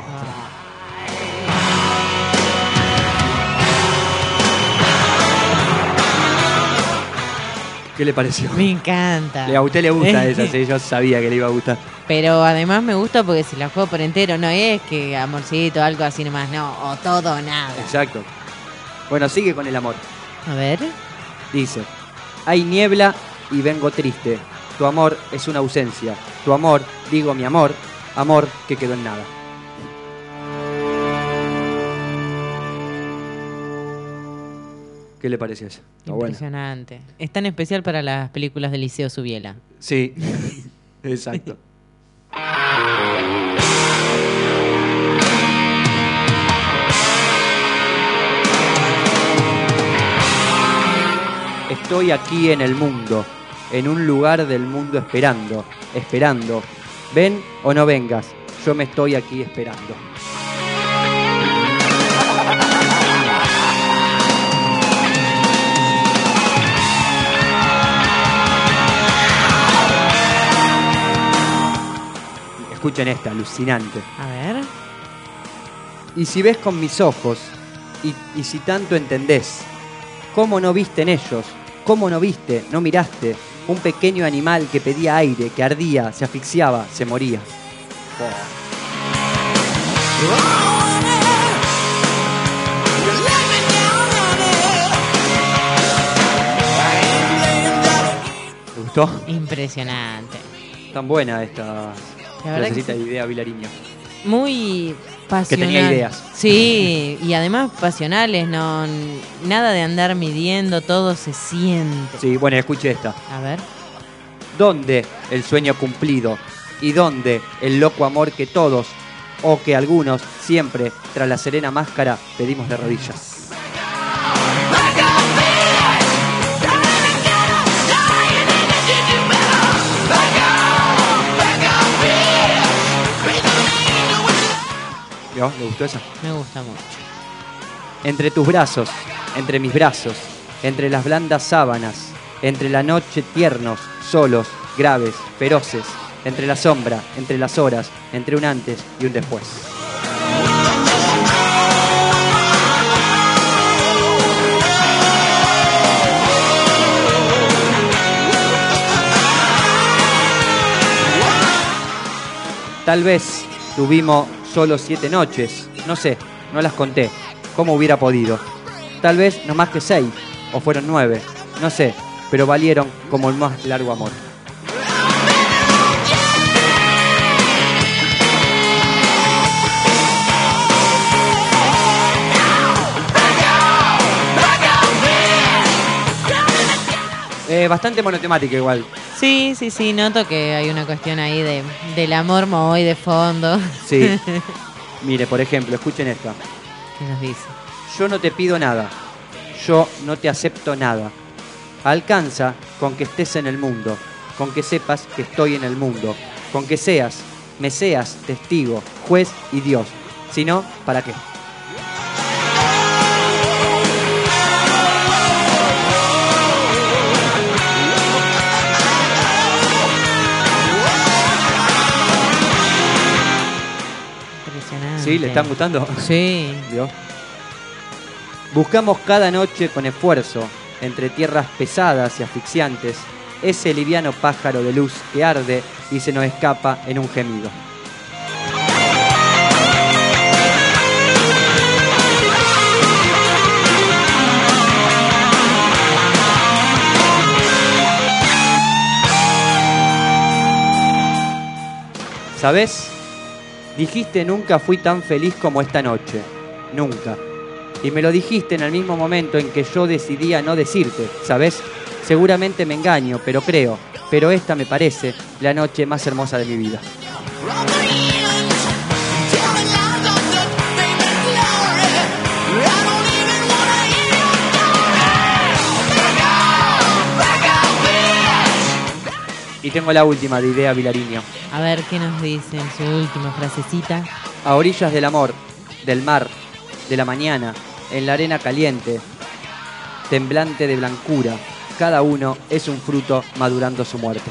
¿Qué le pareció? Me encanta. A usted le gusta esa, sí, yo sabía que le iba a gustar. Pero además me gusta porque si la juego por entero, no es que amorcito, algo así nomás, no, o todo o nada. Exacto. Bueno, sigue con el amor. A ver. Dice: hay niebla y vengo triste. Tu amor es una ausencia. Tu amor, digo mi amor, amor que quedó en nada. ¿Qué le pareció eso? Está bueno. Impresionante. Es tan especial para las películas de Liceo Subiela. Sí, exacto. Estoy aquí en el mundo, en un lugar del mundo esperando, esperando. Ven o no vengas, yo me estoy aquí esperando. Escuchen esta, alucinante. A ver. Y si ves con mis ojos, y, y si tanto entendés, ¿cómo no viste en ellos? ¿Cómo no viste, no miraste? Un pequeño animal que pedía aire, que ardía, se asfixiaba, se moría. ¿Te gustó? Impresionante. Tan buena esta La verdad frasecita que de Idea Vilariño. Muy pasional. Que tenía ideas. Sí, y además pasionales, no nada de andar midiendo, todo se siente. Sí, bueno, escuche esta. A ver. ¿Dónde el sueño cumplido? ¿Y dónde el loco amor que todos, o que algunos, siempre, tras la serena máscara, pedimos de rodillas? ¿Vio? ¿Le gustó esa? Me gusta mucho. Entre tus brazos, entre mis brazos, entre las blandas sábanas, entre la noche tiernos, solos, graves, feroces, entre la sombra, entre las horas, entre un antes y un después. Tal vez tuvimos solo siete noches, no sé, no las conté, cómo hubiera podido. Tal vez no más que seis, o fueron nueve, no sé, pero valieron como el más largo amor. Eh, bastante monotemática igual. Sí, sí, sí, noto que hay una cuestión ahí de, del amor muy de fondo. Sí. Mire, por ejemplo, escuchen esta. ¿Qué nos dice? Yo no te pido nada, yo no te acepto nada. Alcanza con que estés en el mundo, con que sepas que estoy en el mundo, con que seas me seas testigo, juez y Dios. Si no, ¿para qué? ¿Sí? ¿Le están gustando? Sí. Dios. Buscamos cada noche con esfuerzo, entre tierras pesadas y asfixiantes, ese liviano pájaro de luz que arde y se nos escapa en un gemido. ¿Sabés? Dijiste nunca fui tan feliz como esta noche. Nunca. Y me lo dijiste en el mismo momento en que yo decidía no decirte, ¿sabés? Seguramente me engaño, pero creo. Pero esta me parece la noche más hermosa de mi vida. Y tengo la última de Idea Vilariño. A ver, ¿qué nos dice en su última frasecita? A orillas del amor, del mar, de la mañana, en la arena caliente, temblante de blancura, cada uno es un fruto madurando su muerte.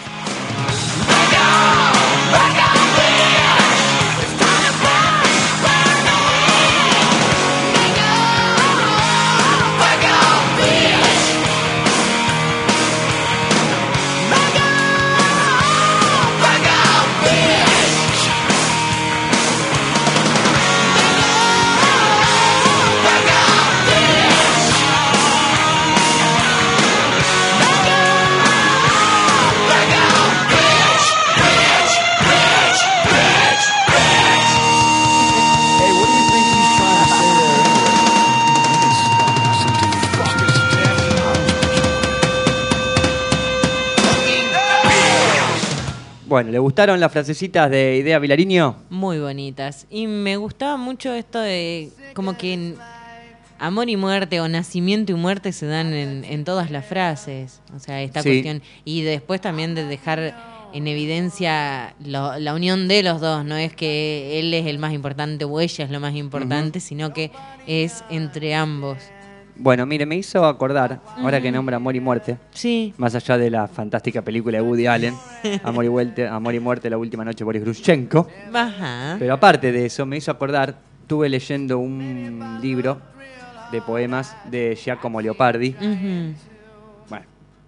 Bueno, ¿le gustaron las frasecitas de Idea Vilariño? Muy bonitas. Y me gustaba mucho esto de como que en amor y muerte o nacimiento y muerte se dan en, en todas las frases. O sea, esta Sí. cuestión. Y después también de dejar en evidencia lo- la unión de los dos. No es que él es el más importante o ella es lo más importante, Ujú. sino que es entre ambos. Bueno, mire, me hizo acordar, ahora que Ujú. nombra Amor y Muerte, Sí. más allá de la fantástica película de Woody Allen, Amor y, Vuelte- Amor y Muerte, la última noche, Boris Grushenko. Ajá. Pero aparte de eso, me hizo acordar, estuve leyendo un libro de poemas de Giacomo Leopardi. Ujú. Bueno,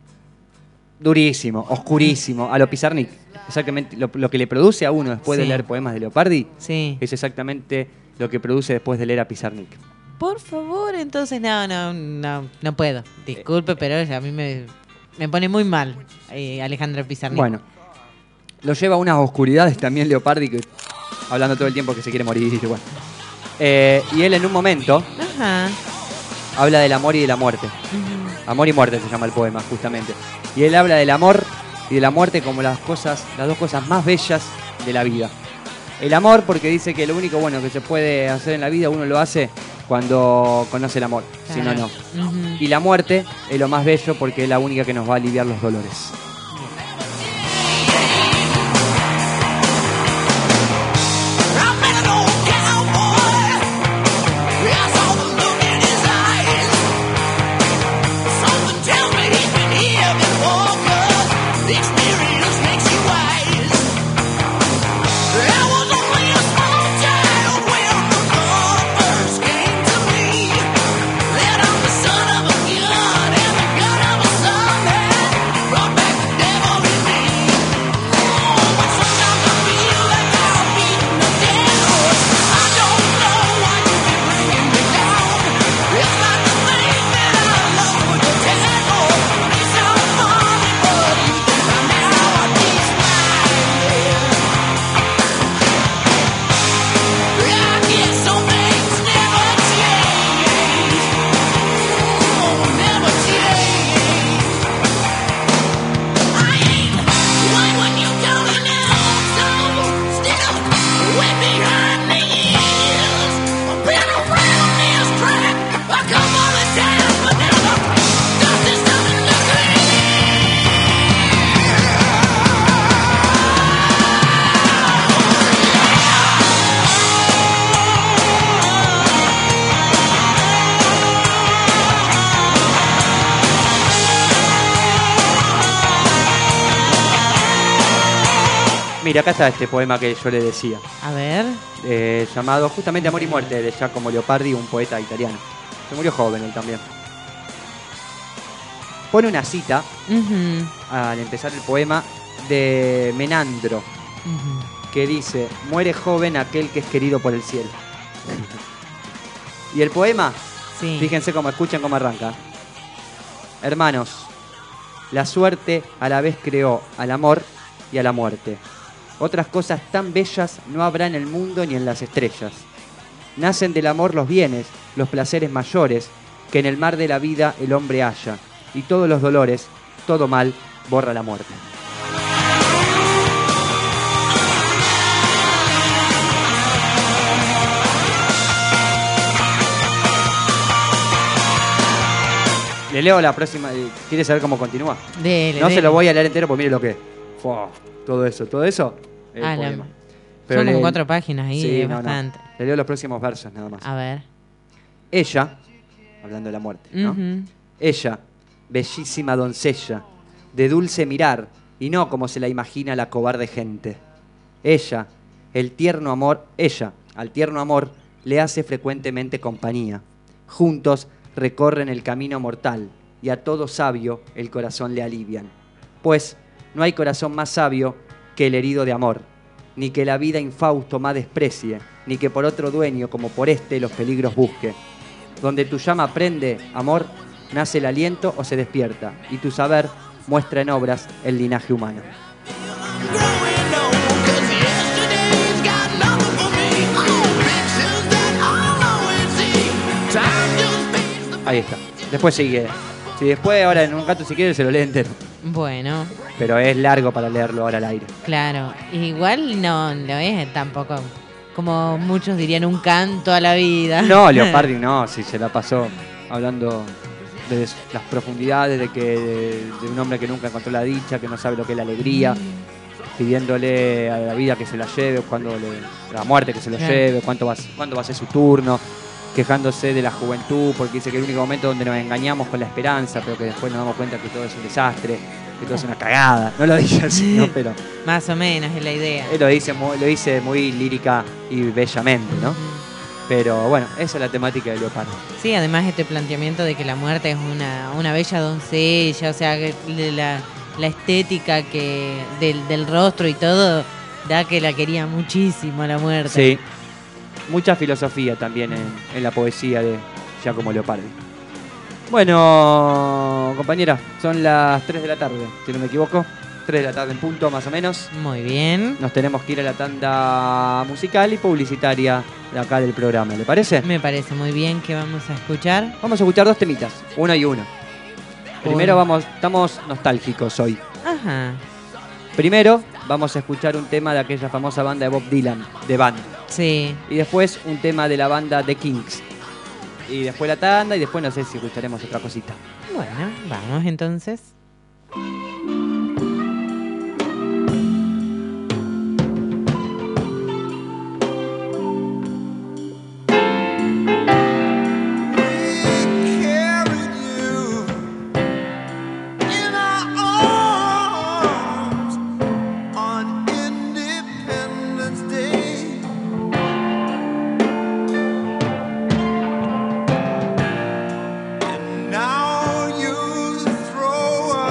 durísimo, oscurísimo, a lo Pizarnik. Exactamente, lo, lo que le produce a uno después de Sí. leer poemas de Leopardi Sí. es exactamente lo que produce después de leer a Pizarnik. Por favor, entonces no, no, no, no puedo. Disculpe, pero a mí me, me pone muy mal eh, Alejandra Pizarnik. Bueno, lo lleva a unas oscuridades también Leopardi, que, hablando todo el tiempo que se quiere morir. Bueno. Eh, y él en un momento Ajá. habla del amor y de la muerte. Ujú. Amor y muerte se llama el poema, justamente. Y él habla del amor y de la muerte como las cosas, las dos cosas más bellas de la vida. El amor porque dice que lo único bueno que se puede hacer en la vida uno lo hace cuando conoce el amor, si no, no. Ujú. Y la muerte es lo más bello porque es la única que nos va a aliviar los dolores. Brought back the Mira, acá está este poema que yo le decía. A ver. Eh, llamado justamente Amor y Muerte, de Giacomo Leopardi, un poeta italiano. Se murió joven él también. Pone una cita Uh-huh. al empezar el poema de Menandro, Uh-huh. que dice: muere joven aquel que es querido por el cielo. Y el poema, Sí. fíjense cómo escuchan cómo arranca. Hermanos, la suerte a la vez creó al amor y a la muerte. Otras cosas tan bellas no habrá en el mundo ni en las estrellas. Nacen del amor los bienes, los placeres mayores, que en el mar de la vida el hombre halla, y todos los dolores, todo mal, borra la muerte. Le leo la próxima. ¿Quiere saber cómo continúa? Dele, no dele. se lo voy a leer entero, porque mire lo que es. Fua, todo eso, todo eso. El Ah, la- poema. son como le- cuatro páginas ahí, Sí, es no, no. bastante. Le leo los próximos versos nada más. A ver. Ella, hablando de la muerte, ¿no? Ujú. Ella, bellísima doncella, de dulce mirar, y no como se la imagina la cobarde gente. Ella, el tierno amor, ella, al tierno amor, le hace frecuentemente compañía. Juntos recorren el camino mortal, y a todo sabio el corazón le alivian. Pues no hay corazón más sabio que el herido de amor, ni que la vida infausto más desprecie, ni que por otro dueño como por este los peligros busque. Donde tu llama prende, amor, nace el aliento o se despierta, y tu saber muestra en obras el linaje humano. Ahí está. Después sigue. Si después, ahora en un rato, si quiere, se lo lee entero. Bueno, Pero es largo para leerlo ahora al aire. claro. Igual no lo es tampoco, como muchos dirían, un canto a la vida. No, Leopardi no, si se la pasó hablando de las profundidades de que de, de un hombre que nunca encontró la dicha, que no sabe lo que es la alegría, pidiéndole a la vida que se la lleve, cuando le, a la muerte que se lo Claro. lleve, cuánto va, cuándo va a ser su turno, quejándose de la juventud, porque dice que el único momento donde nos engañamos con la esperanza, pero que después nos damos cuenta que todo es un desastre, que todo es una cagada. No lo dice así, ¿no? Pero Más o menos es la idea. él lo dice, muy, lo dice muy lírica y bellamente, ¿no? Pero bueno, esa es la temática de Leopardi. Sí, además este planteamiento de que la muerte es una, una bella doncella, o sea, que de la, la estética que del, del rostro y todo, da que la quería muchísimo la muerte. Sí, mucha filosofía también en, en la poesía de Giacomo Leopardi. Bueno, compañera, son las tres de la tarde, si no me equivoco. tres de la tarde en punto, más o menos. Muy bien. Nos tenemos que ir a la tanda musical y publicitaria de acá del programa, ¿le parece? Me parece muy bien. Que vamos a escuchar? Vamos a escuchar dos temitas, uno y uno. Primero Uno. vamos, estamos nostálgicos hoy. Ajá. Primero vamos a escuchar un tema de aquella famosa banda de Bob Dylan, The Band. Sí. Y después un tema de la banda The Kings. Y después la tanda y después no sé si escucharemos otra cosita. Bueno, vamos entonces. Now you throw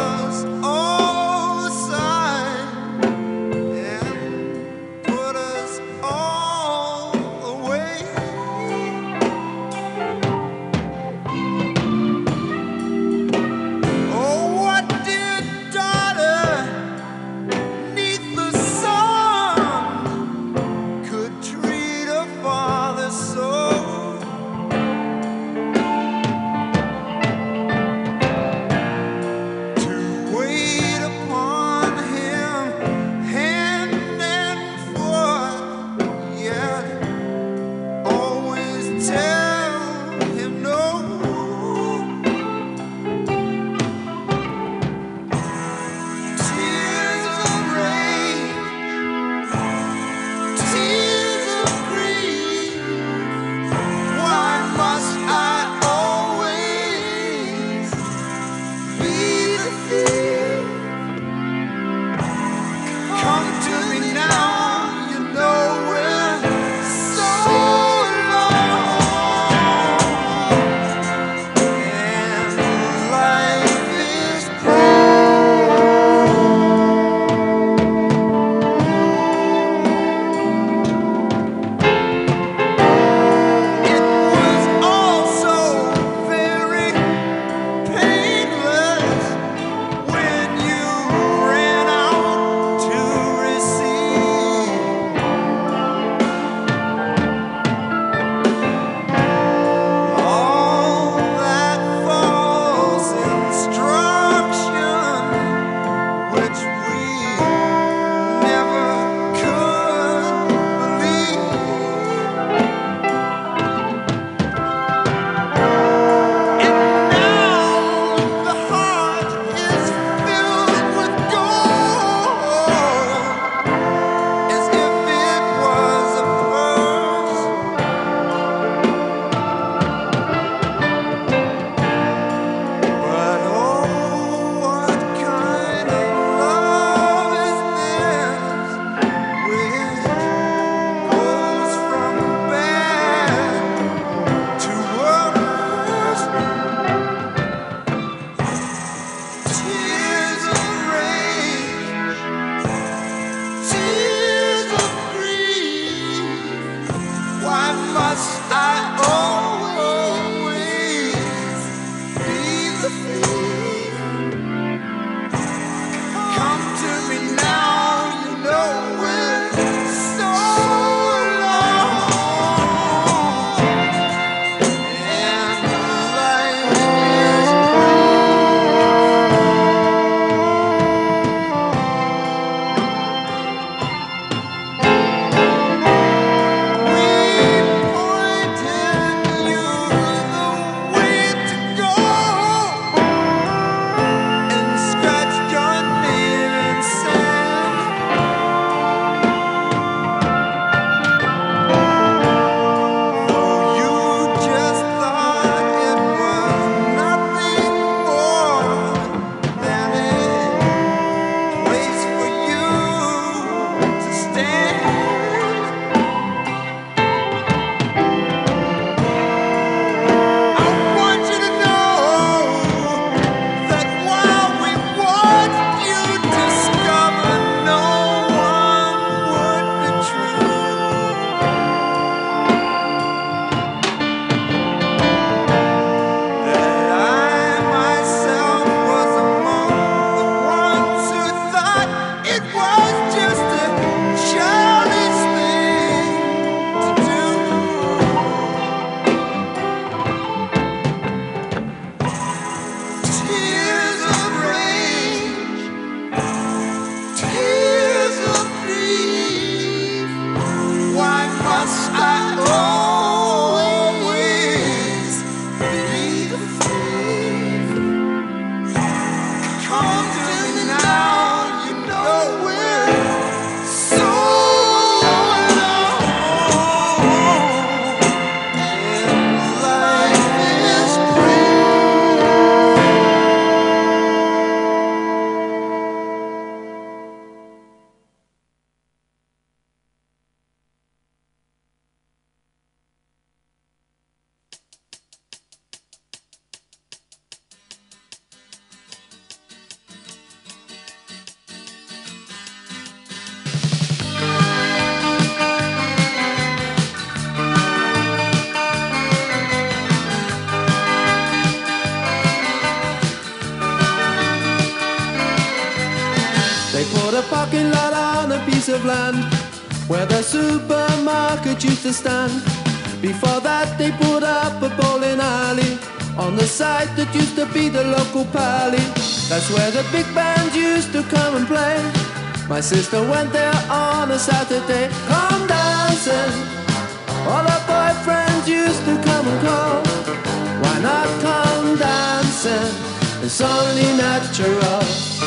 a parking lot on a piece of land where the supermarket used to stand. Before that they put up a bowling alley on the site that used to be the local pally. That's where the big bands used to come and play. My sister went there on a Saturday. Come dancing, all her boyfriends used to come and call. Why not come dancing? It's only natural.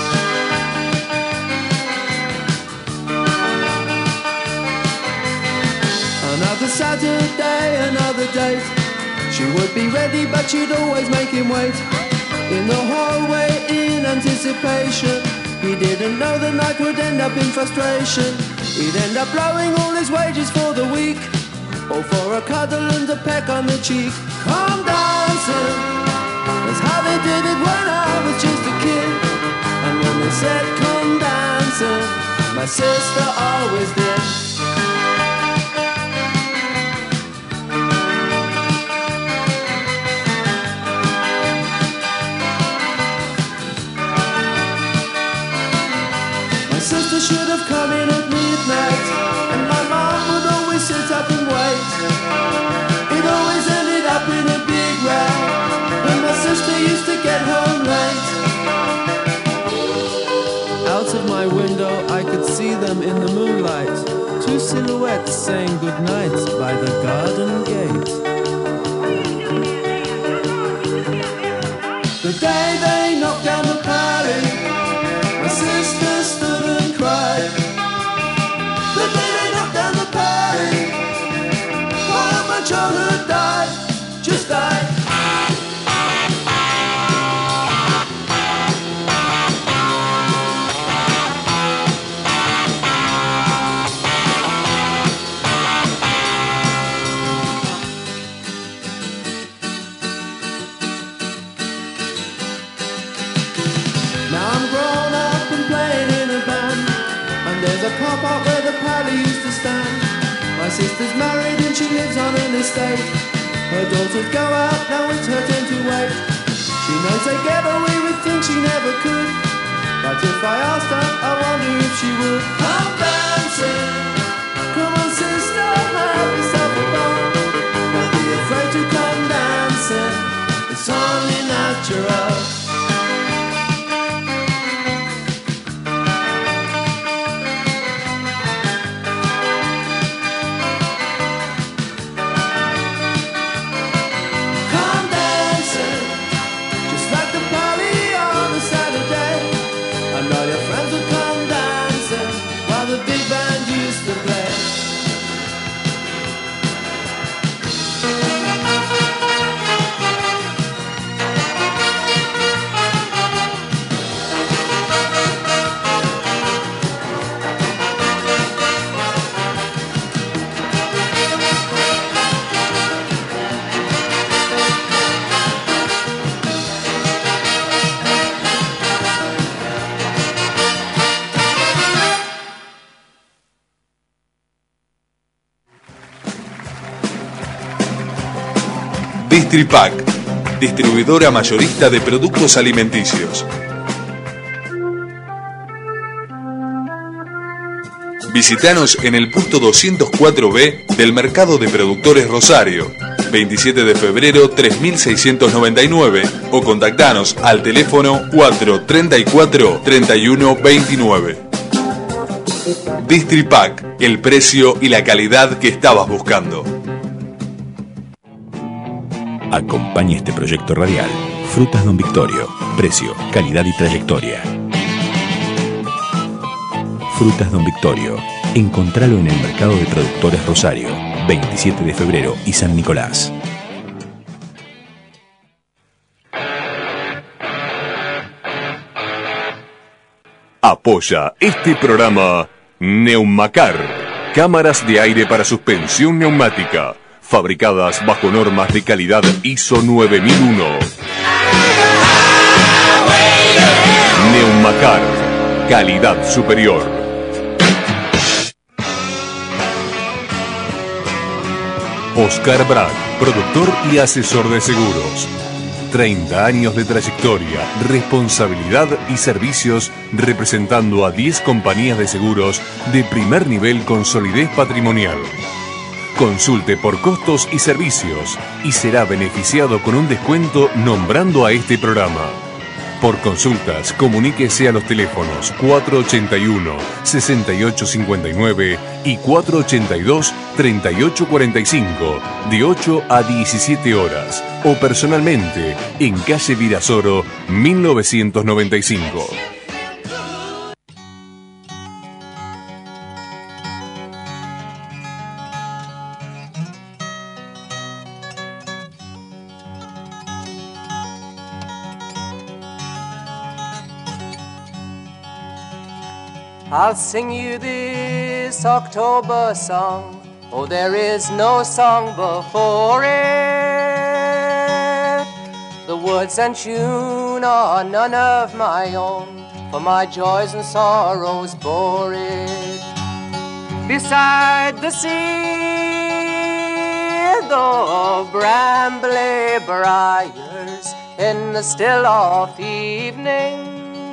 Another Saturday, another date. She would be ready, but she'd always make him wait in the hallway in anticipation. He didn't know the night would end up in frustration. He'd end up blowing all his wages for the week, all for a cuddle and a peck on the cheek. Come dancing, that's how they did it when I was just a kid. And when they said come dancing, my sister always did. Sister should have come in at midnight, and my mom would always sit up and wait. It always ended up in a big row when my sister used to get home late. Out of my window I could see them in the moonlight, two silhouettes saying goodnight by the garden gate. The day they knocked down the pally, my sister stood and cried. The day they knocked down the pally, while my childhood died, just died. Now I'm grown up and playing in a band, and there's a car park where the pally used to stand. My sister's married and she lives on an estate. Her daughters go out, now it's her turn to wait. She knows they get away with things she never could, but if I asked her, I wonder if she would. Come dancing, come on sister, have yourself a ball. Don't be afraid to come dancing, it's only natural. Distripac, distribuidora mayorista de productos alimenticios. Visítanos en el puesto doscientos cuatro B del Mercado de Productores Rosario, veintisiete de febrero tres mil seiscientos noventa y nueve, o contactanos al teléfono cuatro treinta y cuatro treinta y uno veintinueve. Distripac, el precio y la calidad que estabas buscando. Acompaña este proyecto radial. Frutas Don Victorio. Precio, calidad y trayectoria. Frutas Don Victorio. Encontralo en el Mercado de Productores Rosario, veintisiete de febrero y San Nicolás. Apoya este programa Neumacar. Cámaras de aire para suspensión neumática, fabricadas bajo normas de calidad I S O nueve mil uno. Neumacar, calidad superior. Oscar Bragg, productor y asesor de seguros. treinta años de trayectoria, responsabilidad y servicios representando a diez compañías de seguros de primer nivel con solidez patrimonial. Consulte por costos y servicios y será beneficiado con un descuento nombrando a este programa. Por consultas, comuníquese a los teléfonos cuatro ochenta y uno, sesenta y ocho cincuenta y nueve y cuatro ochenta y dos, treinta y ocho cuarenta y cinco de ocho a diecisiete horas o personalmente en calle Virasoro mil novecientos noventa y cinco. I'll sing you this October song. Oh, there is no song before it. The words and tune are none of my own, for my joys and sorrows bore it. Beside the sea, the brambly briars in the still of evening,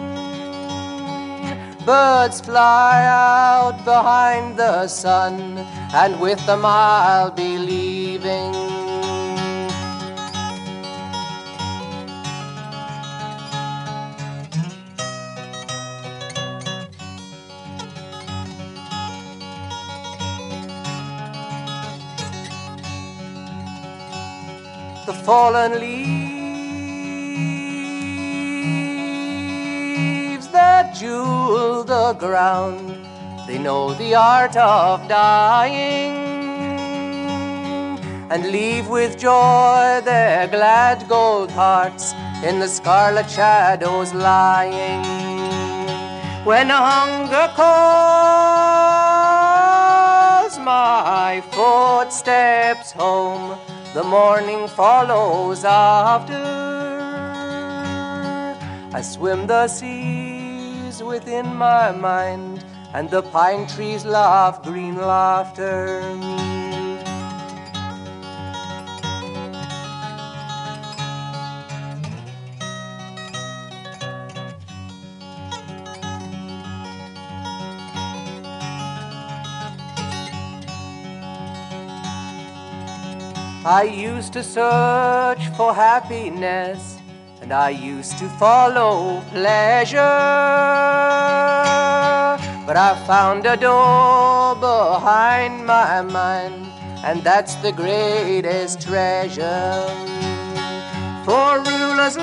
birds fly out behind the sun, and with them I'll be leaving. The fallen leaves that jewel the ground, they know the art of dying, and leave with joy their glad gold hearts in the scarlet shadows lying. When hunger calls my footsteps home, the morning follows after. I swim the seas within my mind, and the pine trees laugh green laughter. I used to search for happiness, and I used to follow pleasure, but I found a door behind my mind, and that's the greatest treasure. For rulers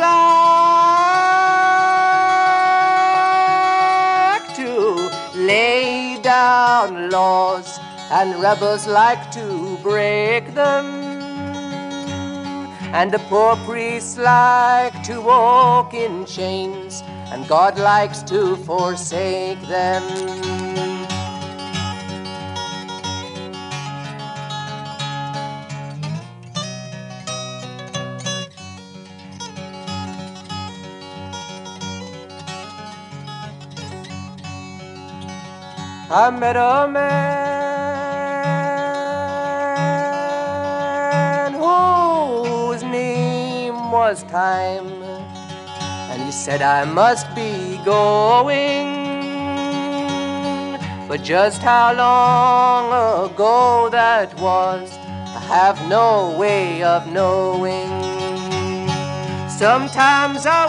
like to lay down laws, and rebels like to break them, and the poor priests like to walk in chains, and God likes to forsake them. I met a man whose name was Time, and he said I must be going, but just how long ago that was, I have no way of knowing. Sometimes I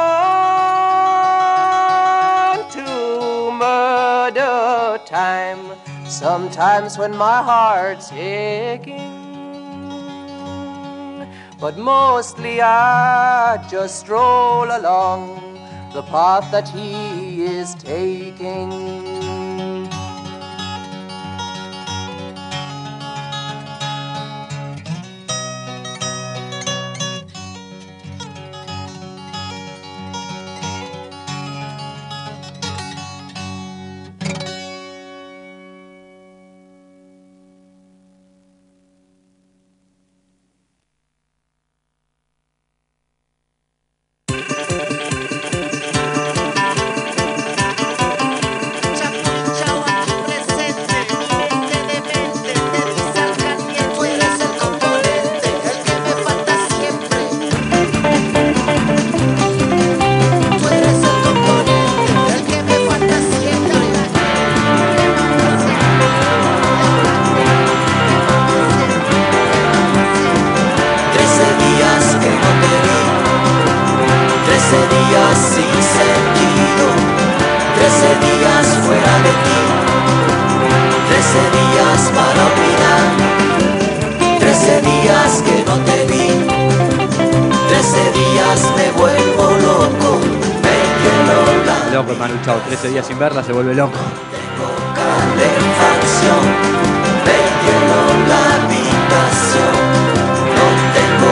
want to murder time, sometimes when my heart's aching, but mostly I just stroll along the path that he is taking. Chapter días sin sentido, trece días fuera de ti, trece días para olvidar, trece días que no te vi, trece días me vuelvo loco, me quiero Loco, Manu Chao, trece días sin verla se vuelve loco. calefacción, me quiero la habitación, no tengo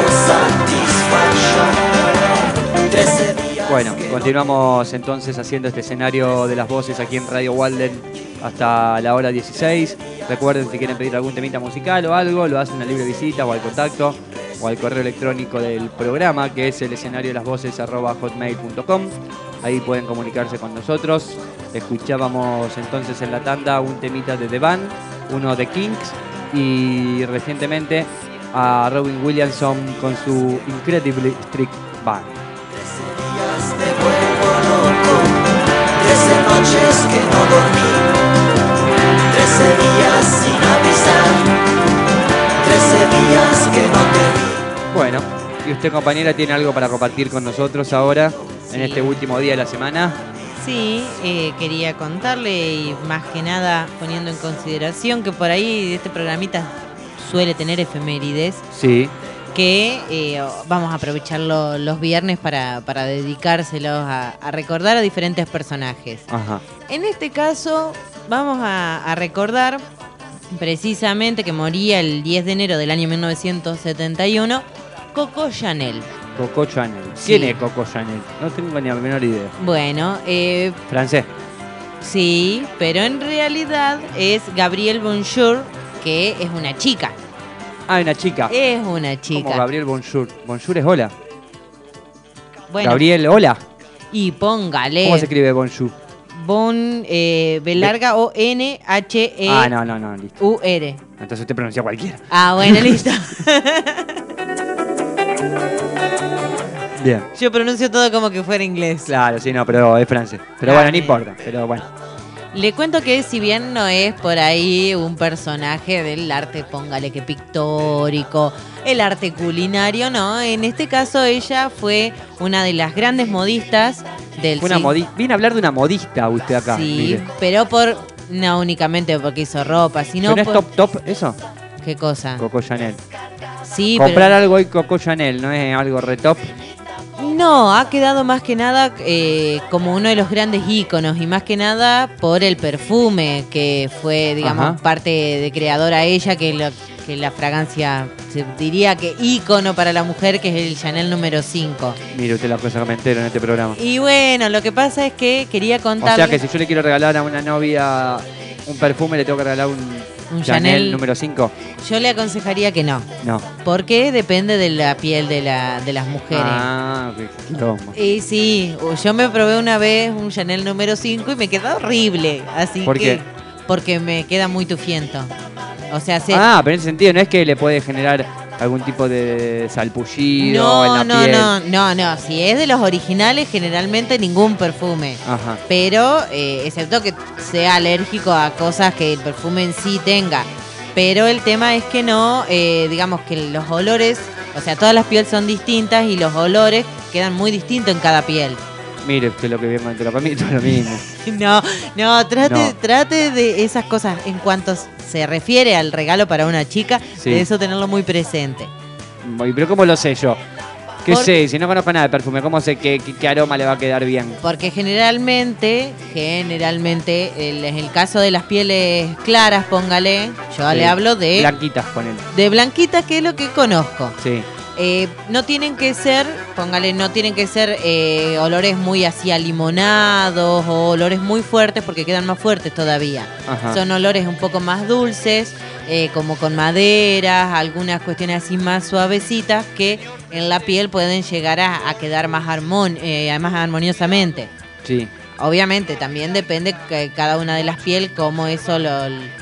satisfacción, trece días. Bueno, continuamos entonces haciendo este escenario de las voces aquí en Radio Walden hasta la hora dieciséis. Recuerden, si quieren pedir algún temita musical o algo, lo hacen a libre visita o al contacto o al correo electrónico del programa, que es el escenario de las voces arroba hotmail punto com. Ahí pueden comunicarse con nosotros. Escuchábamos entonces en la tanda un temita de The Band, uno de Kinks y recientemente a Robin Williamson con su Incredibly Strict Band. Me vuelvo loco, trece noches que no dormí, trece días sin avisar, trece días que no te vi. Bueno, y usted, compañera, tiene algo para compartir con nosotros ahora, Sí. en este último día de la semana. Sí, eh, quería contarle y más que nada poniendo en consideración que por ahí este programita suele tener efemérides, Sí. que eh, vamos a aprovecharlo los viernes para, para dedicárselos a, a recordar a diferentes personajes. Ajá. En este caso vamos a, a recordar precisamente que moría el diez de enero del año mil novecientos setenta y uno Coco Chanel. Coco Chanel. Sí. ¿Quién es Coco Chanel? No tengo ni la menor idea. Bueno, eh, ¿Francés? sí, pero en realidad es Gabrielle Bonjour, que es una chica. Ah, una chica. Es una chica. Como Gabriel Bonjour. Bonjour es hola. Bueno, Gabriel, hola. y póngale. ¿Cómo se escribe Bonjour? Bon, eh, B larga O N H E Ah, no, no, no, listo. U R. Entonces usted pronuncia cualquiera. Ah, bueno, listo. Bien. Yo pronuncio todo como que fuera inglés. Claro, sí, no, pero es francés. Pero Ah, bueno, no bien. importa. Pero bueno. Le cuento que si bien no es por ahí un personaje del arte, póngale que pictórico, el arte culinario, no. En este caso ella fue una de las grandes modistas del Fue una sig- modi- Vine a hablar de una modista usted acá. Sí, mire. pero por no únicamente porque hizo ropa, sino ¿Pero no por... es top top eso? ¿Qué cosa? Coco Chanel. Sí, Comprar pero... algo hoy Coco Chanel, ¿no es algo re top? No, ha quedado más que nada eh, como uno de los grandes íconos y más que nada por el perfume que fue, digamos, Ajá. parte de creadora ella, que, lo- que la fragancia, se diría que ícono para la mujer, que es el Chanel número cinco. Mire usted la cosa que me entero en este programa. Y bueno, lo que pasa es que quería O contarle... sea que si yo le quiero regalar a una novia un perfume, le tengo que regalar un, Un Chanel, Chanel. número cinco. Yo le aconsejaría que no, No. porque depende de la piel de, la, de las mujeres. Ah, qué quilombo. Y sí, yo me probé una vez un Chanel número cinco y me quedó horrible. Así ¿Por que, qué? Porque me queda muy tufiento. O sea, se... Ah, pero en ese sentido no es que le puede generar algún tipo de salpullido no, en la no, piel. no, no, no. Si es de los originales, generalmente ningún perfume. Ajá. Pero, eh, excepto que sea alérgico a cosas que el perfume en sí tenga. Pero el tema es que no, eh, digamos que los olores, o sea, todas las pieles son distintas y los olores quedan muy distintos en cada piel. Mire usted lo que viene dentro para mí, todo lo mismo. No, no, trate, No. trate de esas cosas en cuanto se refiere al regalo para una chica, Sí. de eso tenerlo muy presente. Ay, pero ¿cómo lo sé yo? ¿Qué Por- sé? Si no conozco nada de perfume, ¿cómo sé qué, qué, qué aroma le va a quedar bien? Porque generalmente, generalmente, el, en el caso de las pieles claras, póngale, yo Sí. le hablo de, Blanquitas, ponele. de blanquitas, que es lo que conozco. Sí. Eh, no tienen que ser, póngale, no tienen que ser eh, olores muy así a limonados o olores muy fuertes porque quedan más fuertes todavía. Ajá. Son olores un poco más dulces, eh, como con maderas, algunas cuestiones así más suavecitas que en la piel pueden llegar a, a quedar más, armon eh, más armoniosamente. Sí. Obviamente, también depende que cada una de las pieles cómo eso lo,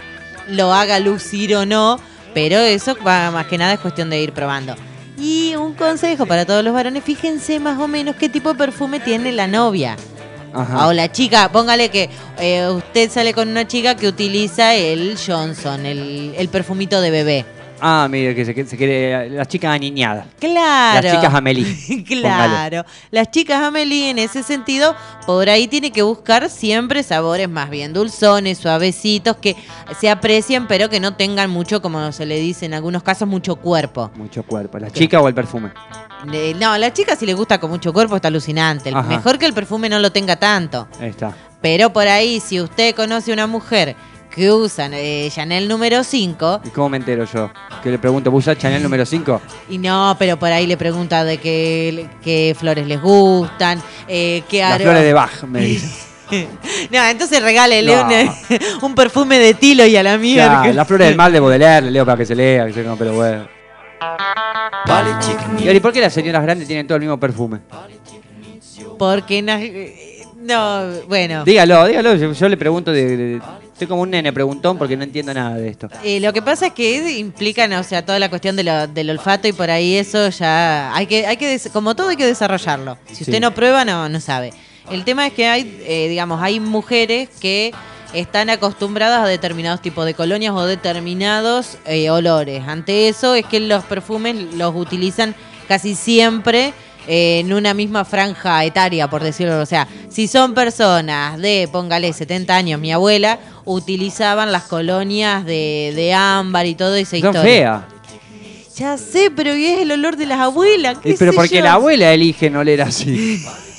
lo haga lucir o no, pero eso va, más que nada es cuestión de ir probando. Y un consejo para todos los varones, fíjense más o menos qué tipo de perfume tiene la novia. Ajá. O la chica, póngale que eh, usted sale con una chica que utiliza el Johnson, el, el perfumito de bebé. Ah, mire, que se, que se quiere. Las chicas aniñadas. Claro. Las chicas Amélie. Claro. Póngale. Las chicas Amélie, en ese sentido, por ahí tiene que buscar siempre sabores más bien dulzones, suavecitos, que se aprecien, pero que no tengan mucho, como se le dice en algunos casos, mucho cuerpo. Mucho cuerpo. ¿La chica o el perfume? Eh, no, a la chica si le gusta con mucho cuerpo está alucinante. Ajá. Mejor que el perfume no lo tenga tanto. Ahí está. Pero por ahí, si usted conoce una mujer que usa eh, Chanel número cinco... ¿Y cómo me entero yo? Que le pregunto, ¿vos usás Chanel número cinco? Y no, pero por ahí le pregunta de qué, qué flores les gustan, eh, qué Las aro... flores de Bach, me dice. No, entonces regálele No. un, un perfume de Tilo y a la mierda. Ya, las flores del mal de Baudelaire, le leo para que se lea, que se- no, pero bueno. ¿Y ahora, ¿y por qué las señoras grandes tienen todo el mismo perfume? Porque no, no, bueno. Dígalo, dígalo, yo, yo le pregunto, de, de- estoy como un nene preguntón porque no entiendo nada de esto. Eh, lo que pasa es que implican, o sea, toda la cuestión de lo- del olfato y por ahí eso ya hay que, hay que des- como todo hay que desarrollarlo. Si usted Sí. no prueba, no, no sabe. El tema es que hay, eh, digamos, hay mujeres que están acostumbradas a determinados tipos de colonias o determinados eh, olores. Ante eso es que los perfumes los utilizan casi siempre eh, en una misma franja etaria, por decirlo. O sea, si son personas de, póngale, setenta años, mi abuela, utilizaban las colonias de, de ámbar y todo esa Son historia. feas. Ya sé, pero es el olor de las abuelas. ¿qué Y pero sé porque yo? la abuela elige no oler así.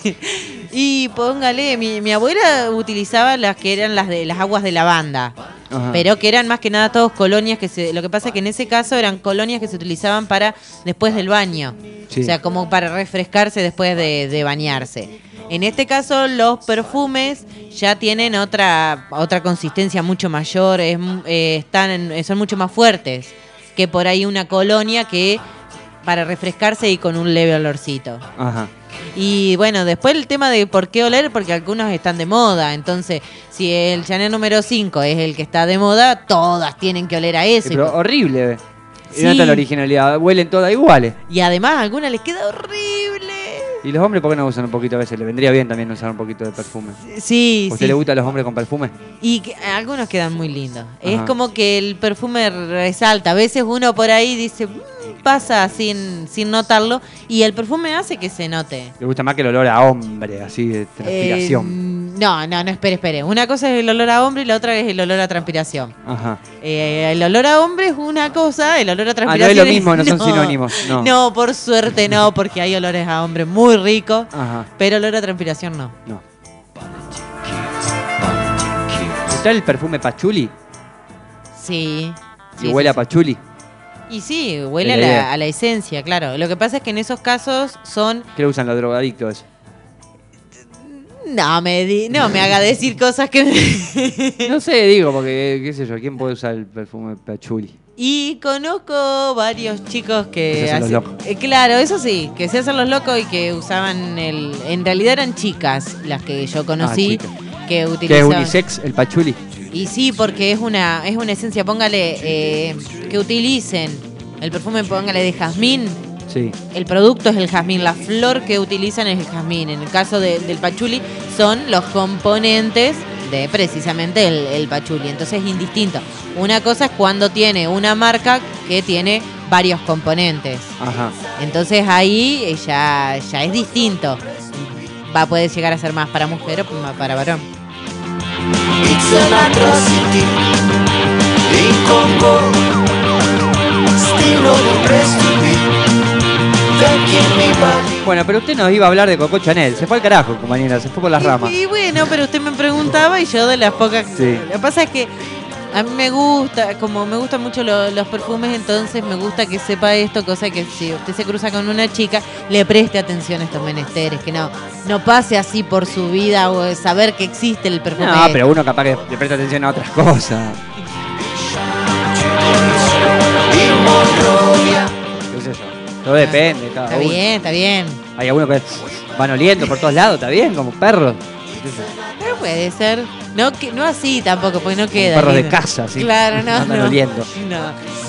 Y póngale, mi, mi abuela utilizaba las que eran las de las aguas de lavanda. Ajá. Pero que eran más que nada todos colonias que se... Lo que pasa es que en ese caso eran colonias que se utilizaban para después del baño. Sí. O sea, como para refrescarse después de, de bañarse. En este caso, los perfumes ya tienen otra, otra consistencia mucho mayor, es, eh, están en- son mucho más fuertes que por ahí una colonia que para refrescarse y con un leve olorcito. Ajá. Y bueno, después el tema de por qué oler, porque algunos están de moda. Entonces, si el Chanel número cinco es el que está de moda, todas tienen que oler a ese. Pero horrible. Y Sí. no está la originalidad, huelen todas iguales. Y además a algunas les queda horrible. ¿Y los hombres por qué no usan un poquito a veces? Le vendría bien también usar un poquito de perfume. Sí, ¿A usted sí. le gusta a los hombres con perfume? Y que- algunos quedan muy lindos. Es Ajá. como que el perfume resalta. A veces uno por ahí dice, "Mm", pasa sin, sin notarlo. Y el perfume hace que se note. Le gusta más que el olor a hombre, así de transpiración. Eh, no, no, no, espere, espere. Una cosa es el olor a hombre y la otra es el olor a transpiración. Ajá. Eh, el olor a hombre es una cosa, el olor a Ah, no transpiración es lo mismo, no son sinónimos. No. No, por suerte no, porque hay olores a hombre muy ricos, Ajá. pero olor a transpiración no. No. ¿Está el perfume pachuli? Sí. ¿Y sí, huele sí, a pachuli? sí. Y sí, huele a Es la la, idea. a la esencia, claro. Lo que pasa es que en esos casos son... ¿Qué le usan los drogadictos? No me, di- no me haga decir cosas que... No sé, digo, porque, qué sé yo, ¿quién puede usar el perfume pachuli? Y conozco varios chicos Que que... se hacen los hacen- locos. eh, claro, eso sí, que se hacen los locos y que usaban el... En realidad eran chicas las que yo conocí, chicas. que ¿Qué es utilizaban... unisex, el pachuli? Y sí, porque es una, es una esencia, póngale, eh, que utilicen el perfume, póngale de jazmín. Sí. El producto es el jazmín, la flor que utilizan es el jazmín. En el caso de- del pachuli son los componentes de precisamente el, el pachuli. Entonces es indistinto. Una cosa es cuando tiene una marca que tiene varios componentes. Ajá. Entonces ahí eh, ya, ya es distinto. Va, puede llegar a ser más para mujer o más para varón. It's an atrocity in Congo. Still not impressed to be thanking me back. Bueno, pero usted nos iba a hablar de Coco Chanel. Se fue al carajo, compañera, se fue por las ramas. Y bueno, pero usted me preguntaba y yo de las pocas... Sí. Lo que pasa es que a mí me gusta, como me gustan mucho lo- los perfumes, entonces me gusta que sepa esto, cosa que si usted se cruza con una chica, le preste atención a estos menesteres, que no, no pase así por su vida o saber que existe el perfume. No, pero uno capaz que le presta atención a otras cosas. ¿Qué sé yo? Todo depende, cada Está uno. bien, está bien. Hay algunos que van oliendo por todos lados, está bien, como perros. Pero puede ser. No, que, no así tampoco, porque no queda. perros de lindo. casa, sí. Claro, no. Andan no. oliendo. No.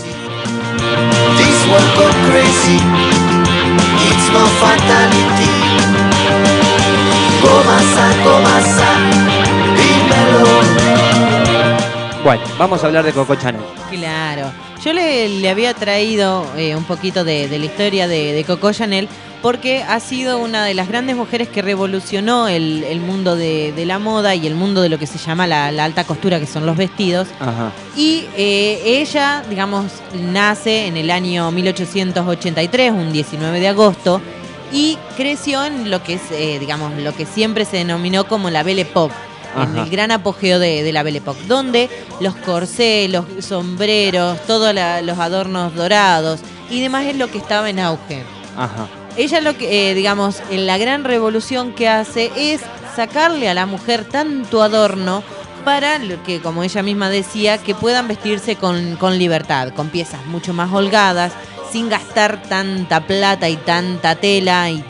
This one gone crazy. It's no fatality. Comasa, comasa, dímelo. cual. Vamos a hablar de Coco Chanel. Claro. Yo le, le había traído eh, un poquito de, de la historia de, de Coco Chanel porque ha sido una de las grandes mujeres que revolucionó el, el mundo de, de la moda y el mundo de lo que se llama la, la alta costura, que son los vestidos. Ajá. Y eh, ella, digamos, nace en el año mil ochocientos ochenta y tres, un diecinueve de agosto, y creció en lo que es, eh, digamos, lo que siempre se denominó como la Belle Époque. En Ajá. el gran apogeo de, de la Belle Époque, donde los corsés, los sombreros, todos la, los adornos dorados y demás es lo que estaba en auge. Ajá. Ella lo que, eh, digamos, en la gran revolución que hace es sacarle a la mujer tanto adorno para lo que, como ella misma decía, que puedan vestirse con, con libertad, con piezas mucho más holgadas, sin gastar tanta plata y tanta tela y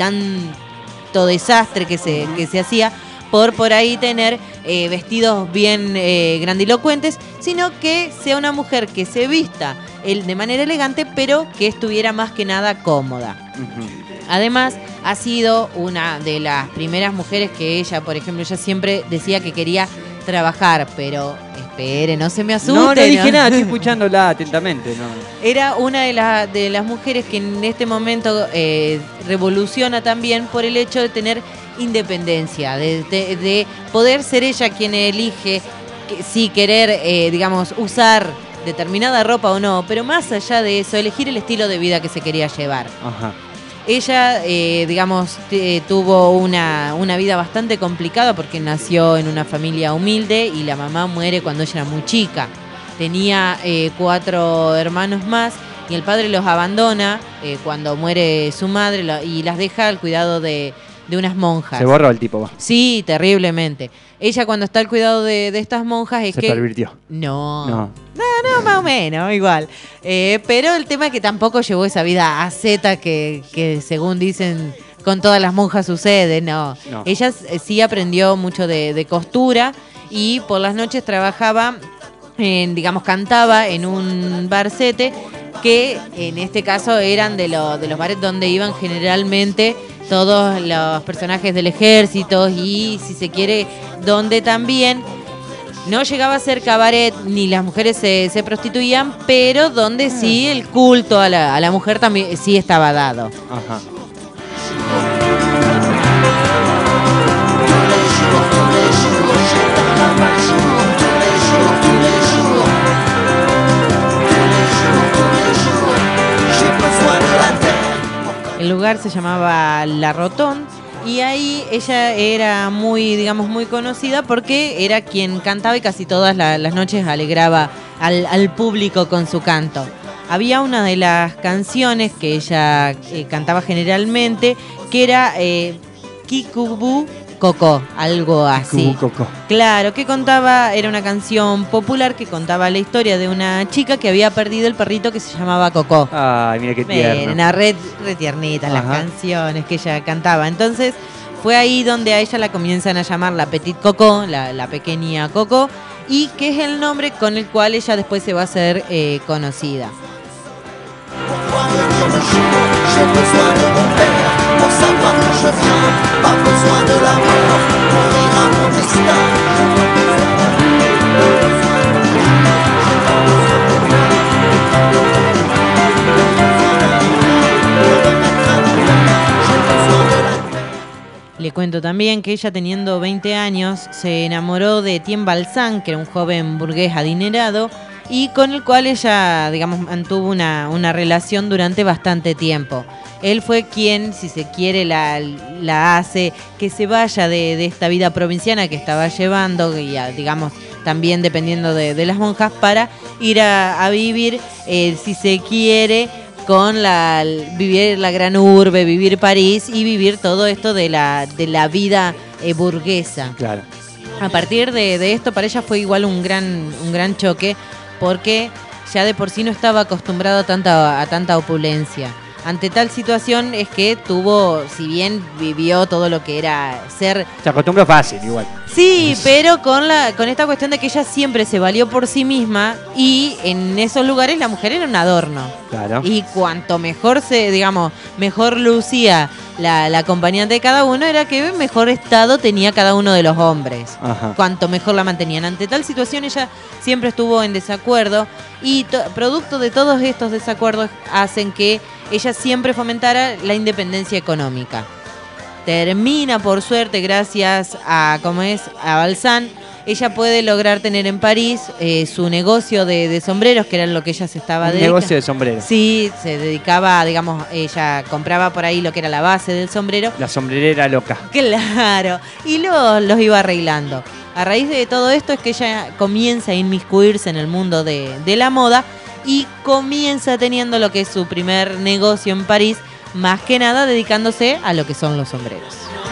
tanto desastre que se, que se hacía por por ahí tener eh, vestidos bien eh, grandilocuentes, sino que sea una mujer que se vista el, de manera elegante, pero que estuviera más que nada cómoda. Uh-huh. Además, ha sido una de las primeras mujeres que ella, por ejemplo, ella siempre decía que quería trabajar, pero espere, no se me asuste. No, no dije ¿no? nada, estoy escuchándola atentamente. No. Era una de, la, de las mujeres que en este momento eh, revoluciona también por el hecho de tener independencia, de, de, de poder ser ella quien elige que, si querer, eh, digamos, usar determinada ropa o no, pero más allá de eso, elegir el estilo de vida que se quería llevar. Ajá. Ella, eh, digamos, t- tuvo una, una vida bastante complicada porque nació en una familia humilde y la mamá muere cuando ella era muy chica. Tenía eh, cuatro hermanos más y el padre los abandona eh, cuando muere su madre lo, y las deja al cuidado de, de unas monjas. Se borró el tipo, va. Sí, terriblemente. Ella cuando está al cuidado de, de estas monjas es Se que... pervirtió. No. No. No, no, más o menos, igual. Eh, pero el tema es que tampoco llevó esa vida asceta que, que según dicen con todas las monjas sucede, no. No. Ella eh, sí aprendió mucho de, de costura y por las noches trabajaba, en, digamos, cantaba en un barcete que en este caso eran de, lo, de los bares donde iban generalmente todos los personajes del ejército y, si se quiere, donde también no llegaba a ser cabaret ni las mujeres se, se prostituían, pero donde sí el culto a la, a la mujer también sí estaba dado. Ajá. El lugar se llamaba La Rotonde y ahí ella era muy, digamos, muy conocida porque era quien cantaba y casi todas la, las noches alegraba al, al público con su canto. Había una de las canciones que ella eh, cantaba generalmente que era eh, Kikubu Coco, algo así. Kikubu Coco. Claro, que contaba, era una canción popular que contaba la historia de una chica que había perdido el perrito que se llamaba Coco. Ay, mira qué tierno. Una red re tiernitas las Ajá. canciones que ella cantaba. Entonces fue ahí donde a ella la comienzan a llamar la Petite Coco, la, la pequeña Coco, y que es el nombre con el cual ella después se va a hacer eh, conocida. Le cuento también que ella, teniendo veinte años, se enamoró de Tien Balsan, que era un joven burgués adinerado y con el cual ella, digamos, mantuvo una, una relación durante bastante tiempo. Él fue quien, si se quiere, la, la hace que se vaya de, de esta vida provinciana que estaba llevando, y a, digamos, también dependiendo de, de las monjas, para ir a, a vivir, eh, si se quiere, con la vivir la gran urbe, vivir París y vivir todo esto de la, de la vida eh, burguesa. Claro. A partir de, de esto, para ella fue igual un gran, un gran choque, porque ya de por sí no estaba acostumbrado a tanta, a tanta opulencia. Ante tal situación es que tuvo, si bien vivió todo lo que era ser... Se acostumbró fácil, igual. Sí, pero con la con esta cuestión de que ella siempre se valió por sí misma y en esos lugares la mujer era un adorno. Claro. Y cuanto mejor se, digamos, mejor lucía la, la acompañante de cada uno era que mejor estado tenía cada uno de los hombres. Ajá. Cuanto mejor la mantenían. Ante tal situación ella siempre estuvo en desacuerdo y to- producto de todos estos desacuerdos hacen que ella siempre fomentara la independencia económica. Termina, por suerte, gracias a, ¿cómo es?, a Balsan, ella puede lograr tener en París eh, su negocio de, de sombreros, que era lo que ella se estaba Un dedicando. negocio de sombreros. Sí, se dedicaba, digamos, ella compraba por ahí lo que era la base del sombrero. La sombrerera loca. Claro, y los, los iba arreglando. A raíz de todo esto es que ella comienza a inmiscuirse en el mundo de, de la moda y comienza teniendo lo que es su primer negocio en París, más que nada dedicándose a lo que son los sombreros.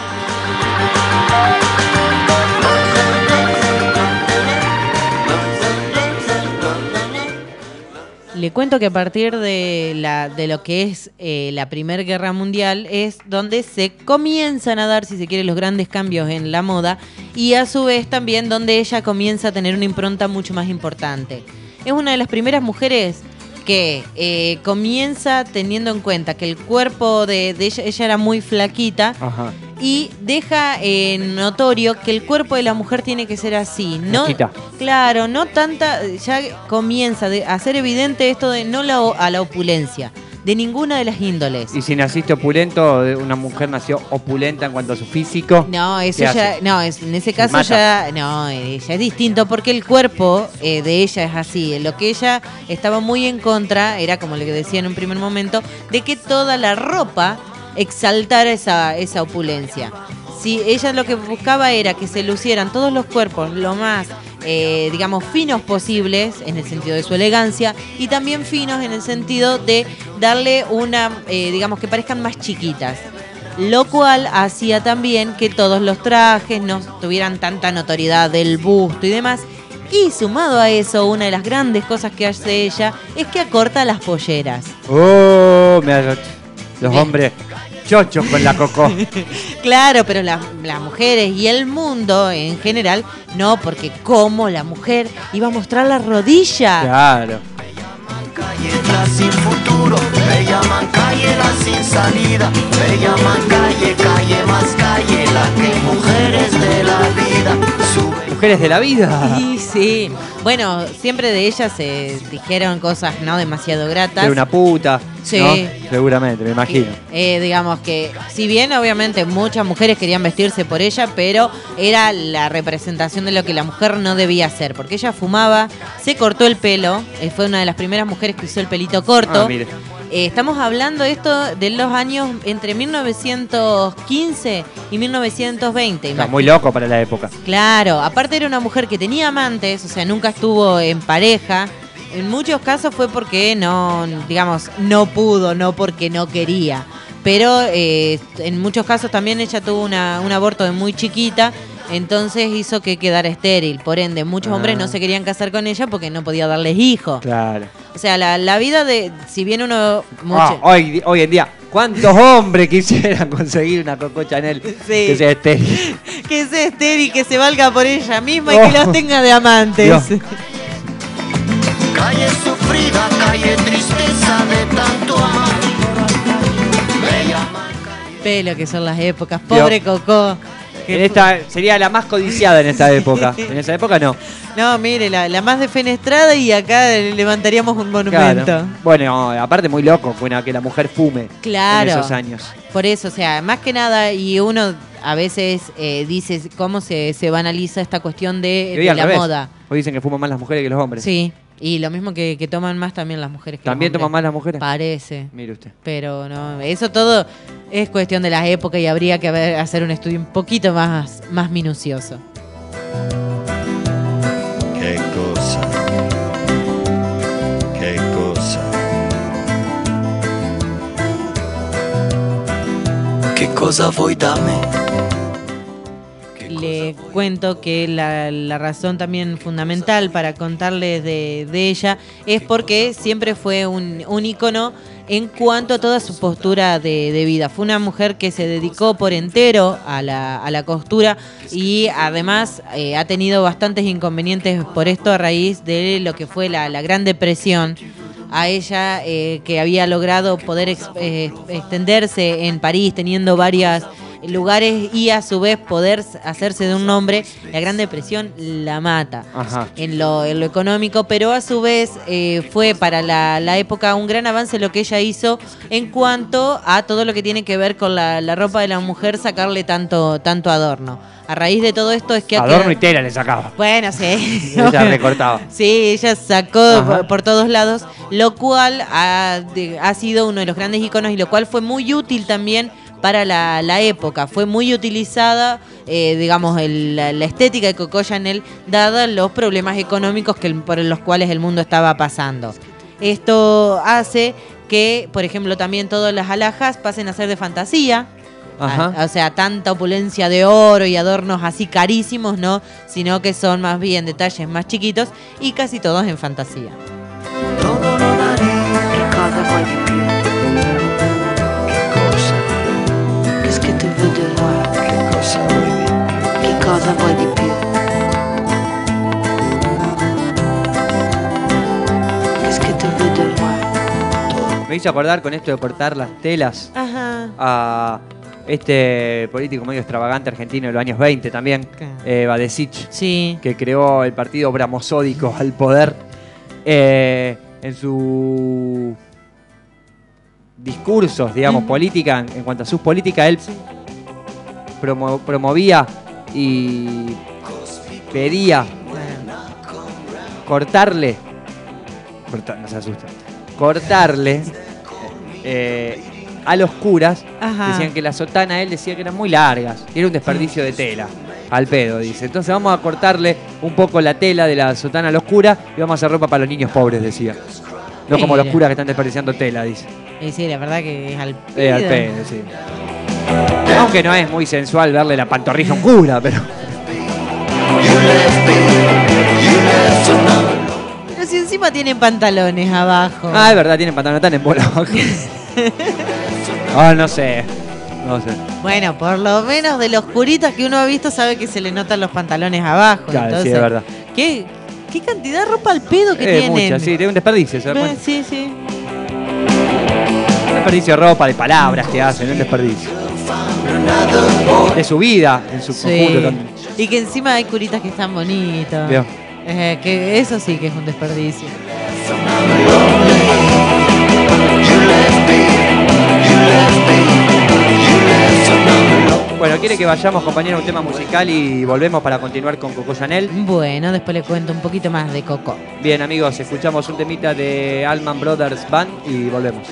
Le cuento que a partir de, la, de lo que es eh, la Primera Guerra Mundial es donde se comienzan a dar, si se quiere, los grandes cambios en la moda y a su vez también donde ella comienza a tener una impronta mucho más importante. Es una de las primeras mujeres que eh, comienza teniendo en cuenta que el cuerpo de, de ella, ella era muy flaquita. Ajá. Y deja eh, notorio que el cuerpo de la mujer tiene que ser así. No, Flaquita. claro, no tanta. Ya comienza de- a ser evidente esto de no la, o- a la opulencia, de ninguna de las índoles. Y si naciste opulento, una mujer nació opulenta en cuanto a su físico. No, eso ¿qué ya, hace? no, es, en ese caso mata. ya, no, eh, ya es distinto porque el cuerpo eh, de ella es así. Lo que ella estaba muy en contra era, como le decía en un primer momento, de que toda la ropa exaltara esa, esa opulencia. Si ella lo que buscaba era que se lucieran todos los cuerpos lo más, eh, digamos, finos posibles, en el sentido de su elegancia, y también finos en el sentido de darle una, eh, digamos, que parezcan más chiquitas. Lo cual hacía también que todos los trajes no tuvieran tanta notoriedad del busto y demás. Y sumado a eso, una de las grandes cosas que hace ella es que acorta las polleras. Oh, me ha- los Bien. hombres chochos con la Coco. Claro, pero las, las mujeres y el mundo en general, no, porque como la mujer iba a mostrar la rodilla. Claro. Calle la sin futuro, me llaman calle la sin salida, me llaman calle, calle más calle, la que mujeres de la vida. Sube. Mujeres de la vida. Sí, sí. Bueno, siempre de ellas se dijeron cosas no demasiado gratas. Era una puta. Sí. ¿no? Seguramente, me imagino. Eh, digamos que, si bien obviamente muchas mujeres querían vestirse por ella, pero era la representación de lo que la mujer no debía hacer, porque ella fumaba, se cortó el pelo, eh, fue una de las primeras mujeres que usó el pelito corto. Ah, mire. Eh, estamos hablando de esto de los años entre mil novecientos quince y mil novecientos veinte. Está muy loco para la época. Claro, aparte era una mujer que tenía amantes, o sea, nunca estuvo en pareja. En muchos casos fue porque no, digamos, no pudo, no porque no quería. Pero eh, en muchos casos también ella tuvo una, un aborto de muy chiquita, entonces hizo que quedara estéril. Por ende, muchos Ah. hombres no se querían casar con ella porque no podía darles hijos. Claro. O sea, la, la vida de, si bien uno... Ah, mucho- hoy, hoy en día, ¿cuántos hombres quisieran conseguir una Coco Chanel que sea estéril? que sea estéril, que se valga por ella misma y Oh. que los tenga de amantes. Dios. Calle sufrida, calle tristeza de tanto amar. Me llaman Pelo que son las épocas, pobre Coco. En esta sería la más codiciada en esta época. En esa época no. No, mire, la, la más defenestrada y acá levantaríamos un monumento. Claro. Bueno, aparte muy loco que una- que la mujer fume Claro. en esos años. Por eso, o sea, más que nada, y uno a veces eh, dice cómo se, se banaliza esta cuestión de, Y hoy de al la revés. moda. Hoy dicen que fuman más las mujeres que los hombres. Sí, y lo mismo que, que toman más también las mujeres que ¿También los hombres. toman más las mujeres? Parece. Mire usted. Pero no, eso todo es cuestión de las épocas y habría que haber- hacer un estudio un poquito más, más minucioso. Che cosa? Che cosa? Che cosa vuoi da me? Le cuento que la, la razón también fundamental para contarles de, de ella es porque siempre fue un, un ícono en cuanto a toda su postura de, de vida. Fue una mujer que se dedicó por entero a la, a la costura y además eh, ha tenido bastantes inconvenientes por esto a raíz de lo que fue la, la Gran Depresión. a ella eh, que había logrado poder ex, eh, extenderse en París teniendo varios lugares y a su vez poder hacerse de un nombre, la Gran Depresión la mata. Ajá. En lo, en lo económico, pero a su vez eh, fue para la, la época un gran avance lo que ella hizo en cuanto a todo lo que tiene que ver con la, la ropa de la mujer, sacarle tanto, tanto adorno. A raíz de todo esto es que... Adorno quedado... y tela le sacaba. Bueno, sí. Ella recortaba. Sí, ella sacó por, por todos lados, lo cual ha, de, ha sido uno de los grandes iconos y lo cual fue muy útil también para la, la época. Fue muy utilizada, eh, digamos, el, la, la estética de Coco Chanel, dada los problemas económicos que, por los cuales el mundo estaba pasando. Esto hace que, por ejemplo, también todas las alhajas pasen a ser de fantasía. Ajá. A, o sea, tanta opulencia de oro y adornos así carísimos, ¿no? Sino que son más bien detalles más chiquitos y casi todos en fantasía. Cosa vuoi di più? Qu'est-ce que tu veux de moi? Me hizo acordar con esto de cortar las telas Ajá. a este político medio extravagante argentino de los años veinte también, eh, Badesich, sí. que creó el partido bramosódico al poder. Eh, en su discursos, digamos, mm. política, en, en cuanto a sus políticas, él promo, promovía y pedía cortarle, corta, no se asusten, cortarle eh, a los curas. Ajá. Decían que la sotana, él decía que eran muy largas, y era un desperdicio de tela, al pedo, dice. Entonces vamos a cortarle un poco la tela de la sotana a los curas y vamos a hacer ropa para los niños pobres, decía. No como los curas que están desperdiciando tela, dice. Y sí, la verdad que es al pedo. Es al pedo, sí. Aunque no es muy sensual verle la pantorrilla a un cura, pero... Pero si encima tienen pantalones abajo. Ah, es verdad, tienen pantalones tan en bola abajo. Ah, no sé. No sé. Bueno, por lo menos de los curitas que uno ha visto sabe que se le notan los pantalones abajo. Claro, entonces, sí, es verdad. ¿Qué, qué cantidad de ropa al pedo que eh, tienen? Mucha, sí, tiene un desperdicio, ¿se da cuenta? Sí, sí. Un desperdicio de ropa, de palabras que hacen, un desperdicio. De su vida, en su sí. conjunto también. Y que encima hay curitas que están bonitos. Eh, que eso sí que es un desperdicio. Bueno, ¿quiere que vayamos, compañero, a un tema musical y volvemos para continuar con Coco Chanel? Bueno, después le cuento un poquito más de Coco. Bien, amigos, escuchamos un temita de Allman Brothers Band y volvemos.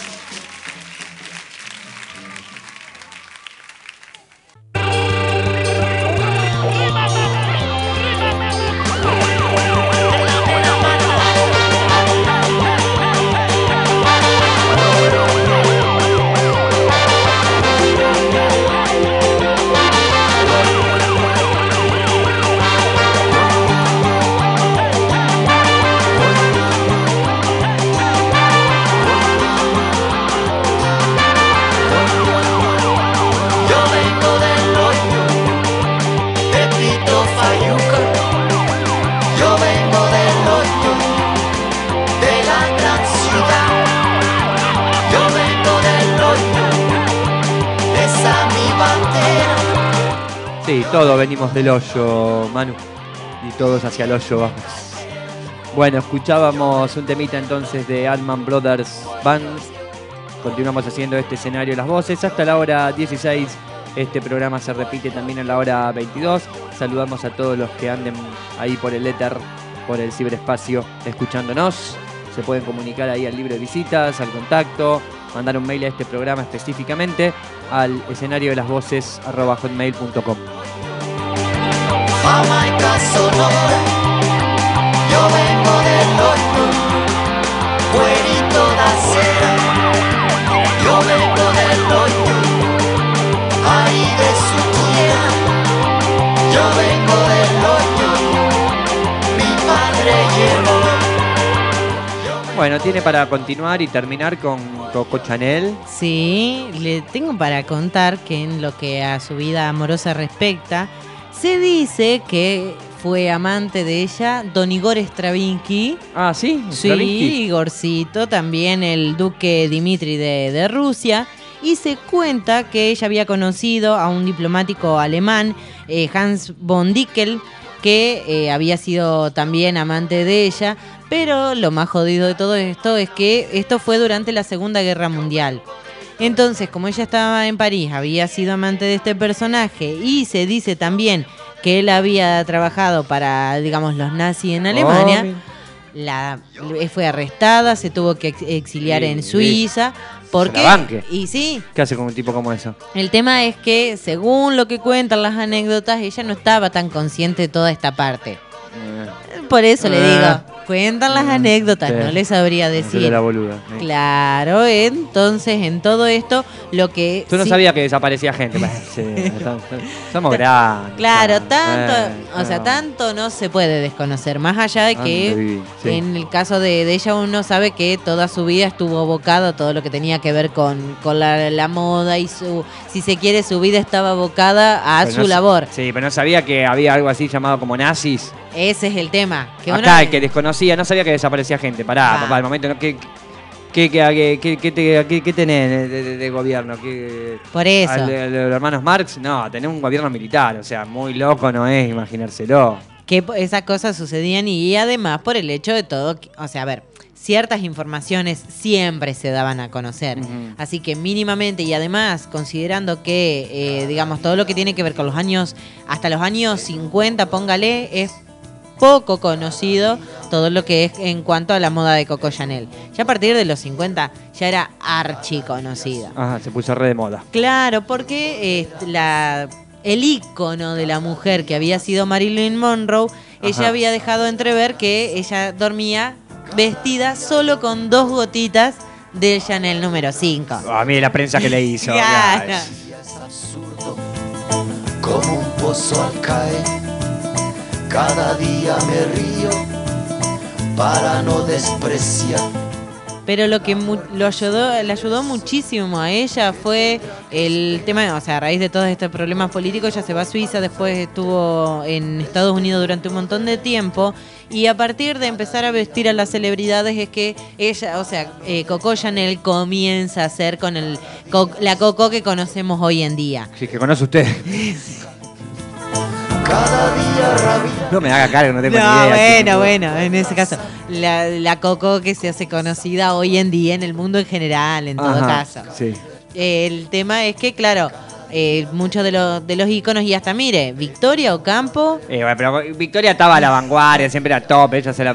Sí, todos venimos del hoyo, Manu. Y todos hacia el hoyo vamos. Bueno, escuchábamos un temita entonces de Allman Brothers Band. Continuamos haciendo este escenario Las Voces hasta la hora dieciséis. Este programa se repite también a la hora veintidós. Saludamos a todos los que anden ahí por el éter, por el ciberespacio, escuchándonos. Se pueden comunicar ahí al libro de visitas, al contacto, mandar un mail a este programa específicamente al escenario de las voces arroba hotmail punto com. Jamaica Sonora, yo vengo del hoyo, cuerito de acera, yo vengo del hoyo, ahí de su tierra, yo vengo del hoyo, mi padre llegó. Bueno, tiene para continuar y terminar con Coco Chanel. Sí, le tengo para contar que en lo que a su vida amorosa respecta, se dice que fue amante de ella Don Igor Stravinsky. Ah, ¿sí? Sí, Igorcito, también el duque Dimitri de, de Rusia. Y se cuenta que ella había conocido a un diplomático alemán, eh, Hans von Dickel, que eh, había sido también amante de ella. Pero lo más jodido de todo esto es que esto fue durante la Segunda Guerra Mundial. Entonces, como ella estaba en París, había sido amante de este personaje y se dice también que él había trabajado para, digamos, los nazis en Alemania, oh, la, fue arrestada, se tuvo que ex exiliar sí, en Suiza. Sí. ¿Por qué? Banque. Y sí. ¿Qué hace con un tipo como eso? El tema es que, según lo que cuentan las anécdotas, ella no estaba tan consciente de toda esta parte. Eh. Por eso eh. le digo... Cuentan las anécdotas, sí. No les sabría decir. La boluda, sí. Claro, entonces en todo esto lo que... Tú no sí. sabías que desaparecía gente. Sí, somos grandes. Claro, tanto, eh, o no. sea, tanto no se puede desconocer. Más allá de que sí. en el caso de, de ella uno sabe que toda su vida estuvo abocado a todo lo que tenía que ver con, con la, la moda y su, si se quiere, su vida estaba abocada a pero su no, labor. Sí, pero no sabía que había algo así llamado como nazis. Ese es el tema. Que Acá uno... el que desconocía, no sabía que desaparecía gente. Pará, ah. papá, al momento, ¿no? ¿Qué, qué, qué, qué, qué, qué, qué, qué tenés de, de, de gobierno? ¿Qué, Por eso. Al, de, de los hermanos Marx, no, tenés un gobierno militar. O sea, muy loco no es imaginárselo. Que esas cosas sucedían y además por el hecho de todo, o sea, a ver, ciertas informaciones siempre se daban a conocer. Uh-huh. Así que mínimamente y además considerando que, eh, digamos, todo lo que tiene que ver con los años, hasta los años cincuenta, póngale, es poco conocido todo lo que es en cuanto a la moda de Coco Chanel. Ya a partir de los cincuenta ya era archi conocida. Ajá, se puso re de moda. Claro, porque eh, la, el ícono de la mujer que había sido Marilyn Monroe, ajá, ella había dejado entrever que ella dormía vestida solo con dos gotitas del Chanel número cinco. A mí la prensa que le hizo. Claro. Es absurdo, como un pozo al caer. Cada día me río para no despreciar. Pero lo que mu lo ayudó, le ayudó muchísimo a ella fue el tema, o sea, a raíz de todos estos problemas políticos, ella se va a Suiza, después estuvo en Estados Unidos durante un montón de tiempo, y a partir de empezar a vestir a las celebridades es que ella, o sea, eh, Coco Chanel comienza a ser con el co la Coco que conocemos hoy en día. Sí, que conoce usted. Cada día rabia. No me haga cargo, no tengo no, ni idea. Bueno, bueno, en ese caso. La, la Coco que se hace conocida hoy en día en el mundo en general, en todo Ajá, caso. Sí. El tema es que, claro, eh, muchos de los, de los íconos, y hasta, mire, Victoria Ocampo. Eh, bueno, pero Victoria estaba a la vanguardia, siempre era top, ella se la...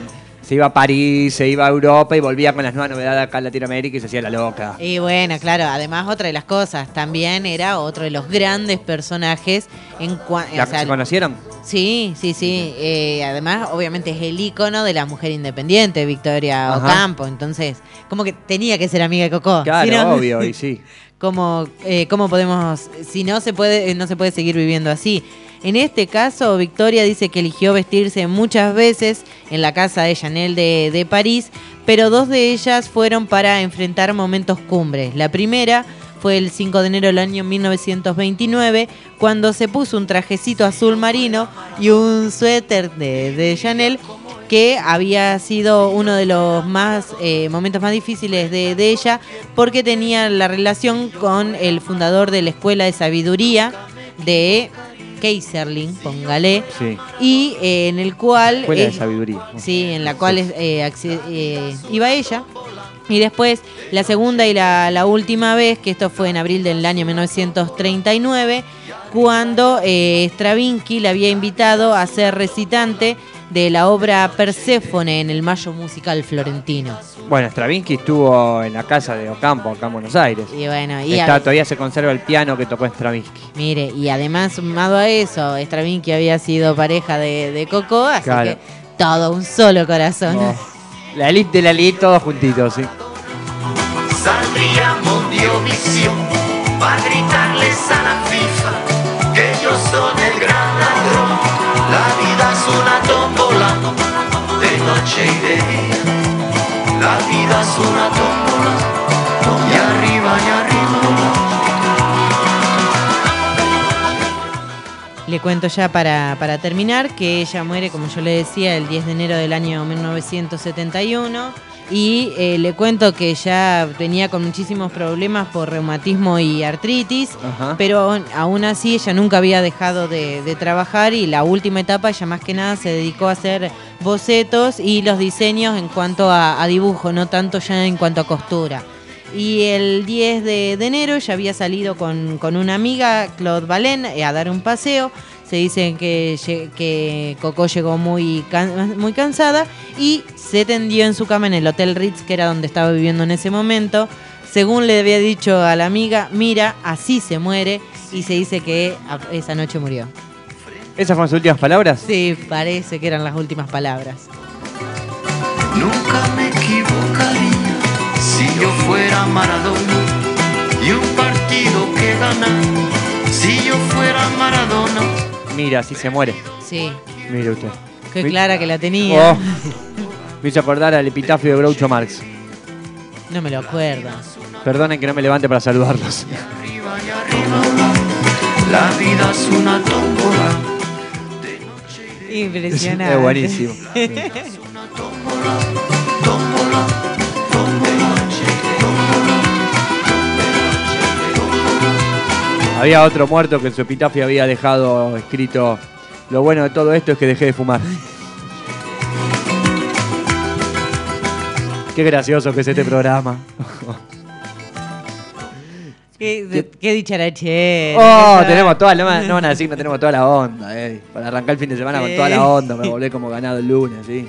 Se iba a París, se iba a Europa y volvía con las nuevas novedades acá en Latinoamérica y se hacía la loca. Y bueno, claro, además otra de las cosas, también era otro de los grandes personajes en cuanto... ¿Se conocieron? Sí, sí, sí. Eh, además, obviamente es el ícono de la mujer independiente, Victoria Ajá. Ocampo. Entonces, como que tenía que ser amiga de Coco. Claro, Si no, obvio, y sí. ¿Cómo, eh, cómo podemos...? Si no se puede, no se puede seguir viviendo así. En este caso, Victoria dice que eligió vestirse muchas veces en la casa de Chanel de, de París, pero dos de ellas fueron para enfrentar momentos cumbres. La primera fue el cinco de enero del año mil novecientos veintinueve, cuando se puso un trajecito azul marino y un suéter de, de Chanel, que había sido uno de los más eh, momentos más difíciles de, de ella, porque tenía la relación con el fundador de la Escuela de Sabiduría de Kaiserling, póngale, Sí. y eh, en el cual... Escuela de eh, sabiduría. Sí, en la cual eh, acce- eh, iba ella. Y después, la segunda y la, la última vez, que esto fue en abril del año mil novecientos treinta y nueve, cuando eh, Stravinsky le había invitado a ser recitante de la obra Perséfone en el Mayo Musical Florentino. Bueno, Stravinsky estuvo en la casa de Ocampo, acá en Buenos Aires. Y bueno, y Está, a- todavía se conserva el piano que tocó Stravinsky. Mire, y además, sumado a eso, Stravinsky había sido pareja de, de Coco, así Claro. que todo un solo corazón. Oh. La elite de la elite, todos juntitos, sí. Saldría Mondiovisión para gritarles a la FIFA que ellos son el gran ladrón. La vida es una tómbola de noche y de día. La vida es una tómbola y arriba y arriba. Le cuento ya para, para terminar que ella muere, como yo le decía, el diez de enero del año mil novecientos setenta y uno. Y eh, le cuento que ya venía con muchísimos problemas por reumatismo y artritis, Ajá. pero aún así ella nunca había dejado de, de trabajar, y la última etapa ella más que nada se dedicó a hacer bocetos y los diseños en cuanto a, a dibujo, no tanto ya en cuanto a costura. Y el diez de, de enero ya había salido con, con una amiga, Claude Valen, eh, a dar un paseo. Se dice que, lle- que Coco llegó muy, can- muy cansada y se tendió en su cama en el Hotel Ritz, que era donde estaba viviendo en ese momento. Según le había dicho a la amiga, mira, así se muere, y se dice que a- esa noche murió. ¿Esas fueron sus últimas palabras? Sí, parece que eran las últimas palabras. Nunca me equivocaría si yo fuera Maradona y un partido que ganar. Si yo fuera Maradona. Mira, así se muere. Sí, Mire usted. qué Mi- clara que la tenía. Oh. Me hizo acordar al epitafio de Groucho Marx. No me lo acuerdo. Perdonen que no me levante para saludarlos. La vida es una tómbola. Impresionante. Es buenísimo. Había otro muerto que en su epitafio había dejado escrito: lo bueno de todo esto es que dejé de fumar. Qué gracioso que es este programa. Qué, qué dicharachera. Oh, tenemos toda la, no van a decir, no tenemos toda la onda, eh. Para arrancar el fin de semana con toda la onda, me volví como ganado el lunes, sí.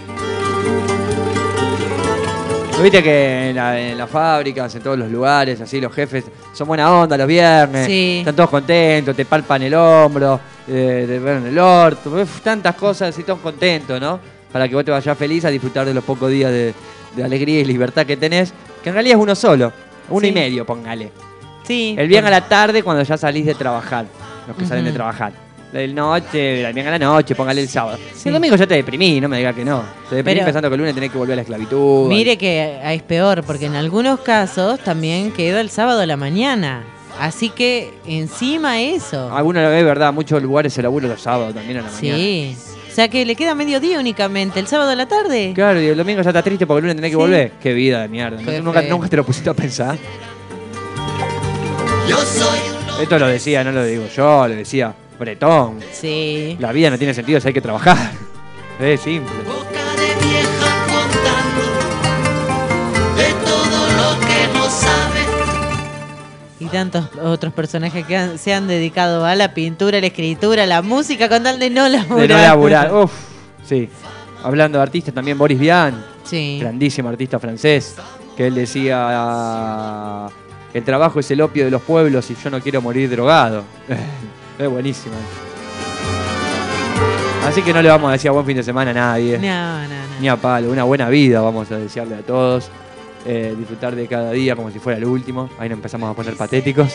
Viste que en, la- en las fábricas, en todos los lugares, así los jefes son buena onda los viernes, Sí. están todos contentos, te palpan el hombro, eh, te ven el orto, uf, tantas cosas y todos contentos, ¿no? Para que vos te vayas feliz a disfrutar de los pocos días de, de alegría y libertad que tenés, que en realidad es uno solo, uno Sí. y medio, póngale. Sí. El viernes a la tarde cuando ya salís de trabajar, los que salen de Ujú. trabajar. El noche, el viernes a la noche, póngale el sábado. Sí. El domingo ya te deprimí, no me digas que no. Te deprimí Pero- pensando que el lunes tenés que volver a la esclavitud. Mire que es peor, porque en algunos casos también queda el sábado a la mañana. Así que encima eso. Algunos lo ve, verdad, muchos lugares se laburan los sábados también a la mañana. Sí. O sea que le queda mediodía únicamente, el sábado a la tarde. Claro, y el domingo ya estás triste porque el lunes tenés que Sí. volver. Qué vida de mierda. ¿no? Qué Nunca, feo. nunca te lo pusiste a pensar. Yo soy Esto lo decía, no lo digo yo, lo decía Bretón. Sí. La vida no tiene sentido si hay que trabajar. Es simple. de todo lo que no sabe. Y tantos otros personajes que han- se han dedicado a la pintura, a la escritura, a la música, con tal de no laburar. De no laburar. Uf, sí. Hablando de artistas, también Boris Vian, Sí. grandísimo artista francés, que él decía, el trabajo es el opio de los pueblos y yo no quiero morir drogado. Es buenísimo. Así que no le vamos a decir buen fin de semana a nadie. No, no, no. Ni a palo. Una buena vida vamos a desearle a todos. Eh, disfrutar de cada día como si fuera el último. Ahí nos empezamos a poner patéticos.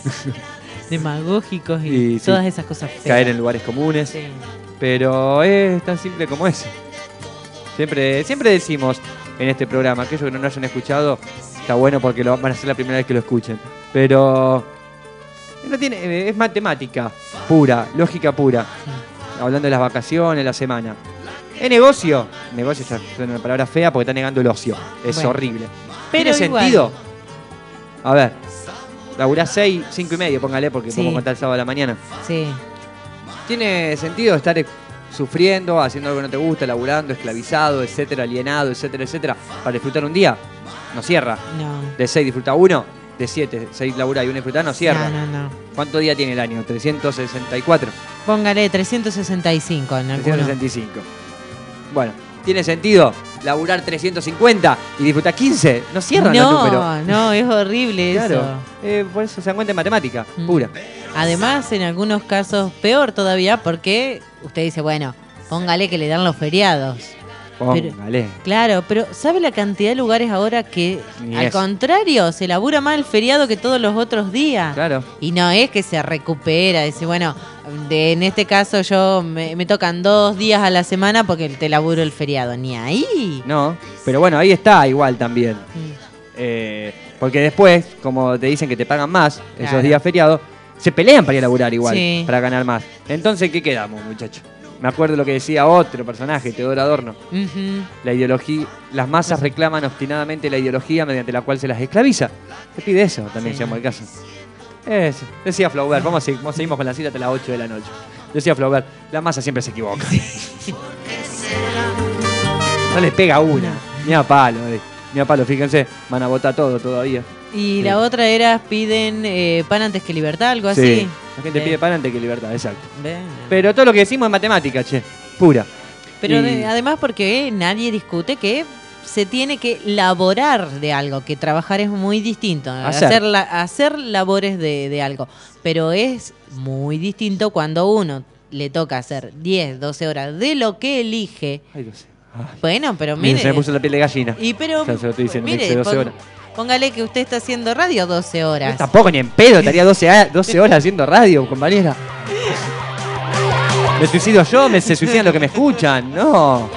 Demagógicos y, Y, sí, todas esas cosas feas. caer en lugares comunes. Sí. Pero es tan simple como eso. Siempre, siempre decimos en este programa, aquellos que no lo hayan escuchado, está bueno porque lo van a ser la primera vez que lo escuchen. Pero no tiene, es matemática pura, lógica pura. Hablando de las vacaciones, la semana. ¿Es negocio? Negocio ya es una palabra fea porque está negando el ocio. Es Bueno. horrible. Pero ¿Tiene igual. sentido? A ver, laburás seis, cinco y medio, póngale, porque Sí. podemos contar el sábado a la mañana. Sí. ¿Tiene sentido estar sufriendo, haciendo algo que no te gusta, laburando, esclavizado, etcétera, alienado, etcétera, etcétera, para disfrutar un día? No cierra. No. De seis disfruta uno, de siete, seis labura y uno disfruta, no cierra. No, no, no. ¿Cuántos días tiene el año? trescientos sesenta y cuatro. Póngale trescientos sesenta y cinco en alguno. trescientos sesenta y cinco. Bueno, ¿tiene sentido laburar trescientos cincuenta y disfrutar quince? No cierran los números. No, no, es horrible Claro. eso. Eh, por eso se dan cuenta en matemática, Mm. pura. Además, en algunos casos peor todavía porque usted dice, bueno, póngale que le dan los feriados. Pero- Póngale. Claro, pero ¿sabe la cantidad de lugares ahora que, Ni al eso. contrario, se labura más el feriado que todos los otros días? Claro. Y no es que se recupera, dice, bueno, de, en este caso yo me, me tocan dos días a la semana porque te laburo el feriado. Ni ahí. No, pero bueno, ahí está igual también. Mm. Eh, porque después, como te dicen que te pagan más esos Claro. días feriados, se pelean para ir a laburar igual, Sí. para ganar más. Entonces, ¿qué quedamos, muchachos? Me acuerdo lo que decía otro personaje, Teodoro Adorno. Ujú. La ideología, las masas reclaman obstinadamente la ideología mediante la cual se las esclaviza. Se pide eso también, Sí. si vamos al caso. Eso. Decía Flaubert, vamos a seguir, vamos, seguimos con la cita hasta las ocho de la noche. Decía Flaubert, la masa siempre se equivoca. No le pega una, ni a palo, eh. ni a palo, fíjense, van a votar todo todavía. Y Sí. la otra era, piden eh, pan antes que libertad, algo Sí, así. la gente Ven, pide pan antes que libertad, exacto. ven. Pero todo lo que decimos es matemática, che, pura. Pero Y- de- además porque nadie discute que se tiene que laborar de algo, que trabajar es muy distinto. Hacer. Hacer, la- hacer labores de, de algo. Pero es muy distinto cuando uno le toca hacer diez, doce horas de lo que elige. Ay, no sé. Bueno, pero Miren, mire. se me puso la piel de gallina. Y pero, Ya se lo estoy diciendo, me mire, hice doce pon- horas. póngale que usted está haciendo radio doce horas. Yo tampoco ni en pedo, estaría doce, a- doce horas haciendo radio, compañera. Me suicido yo, me, se suicidan los que me escuchan, no.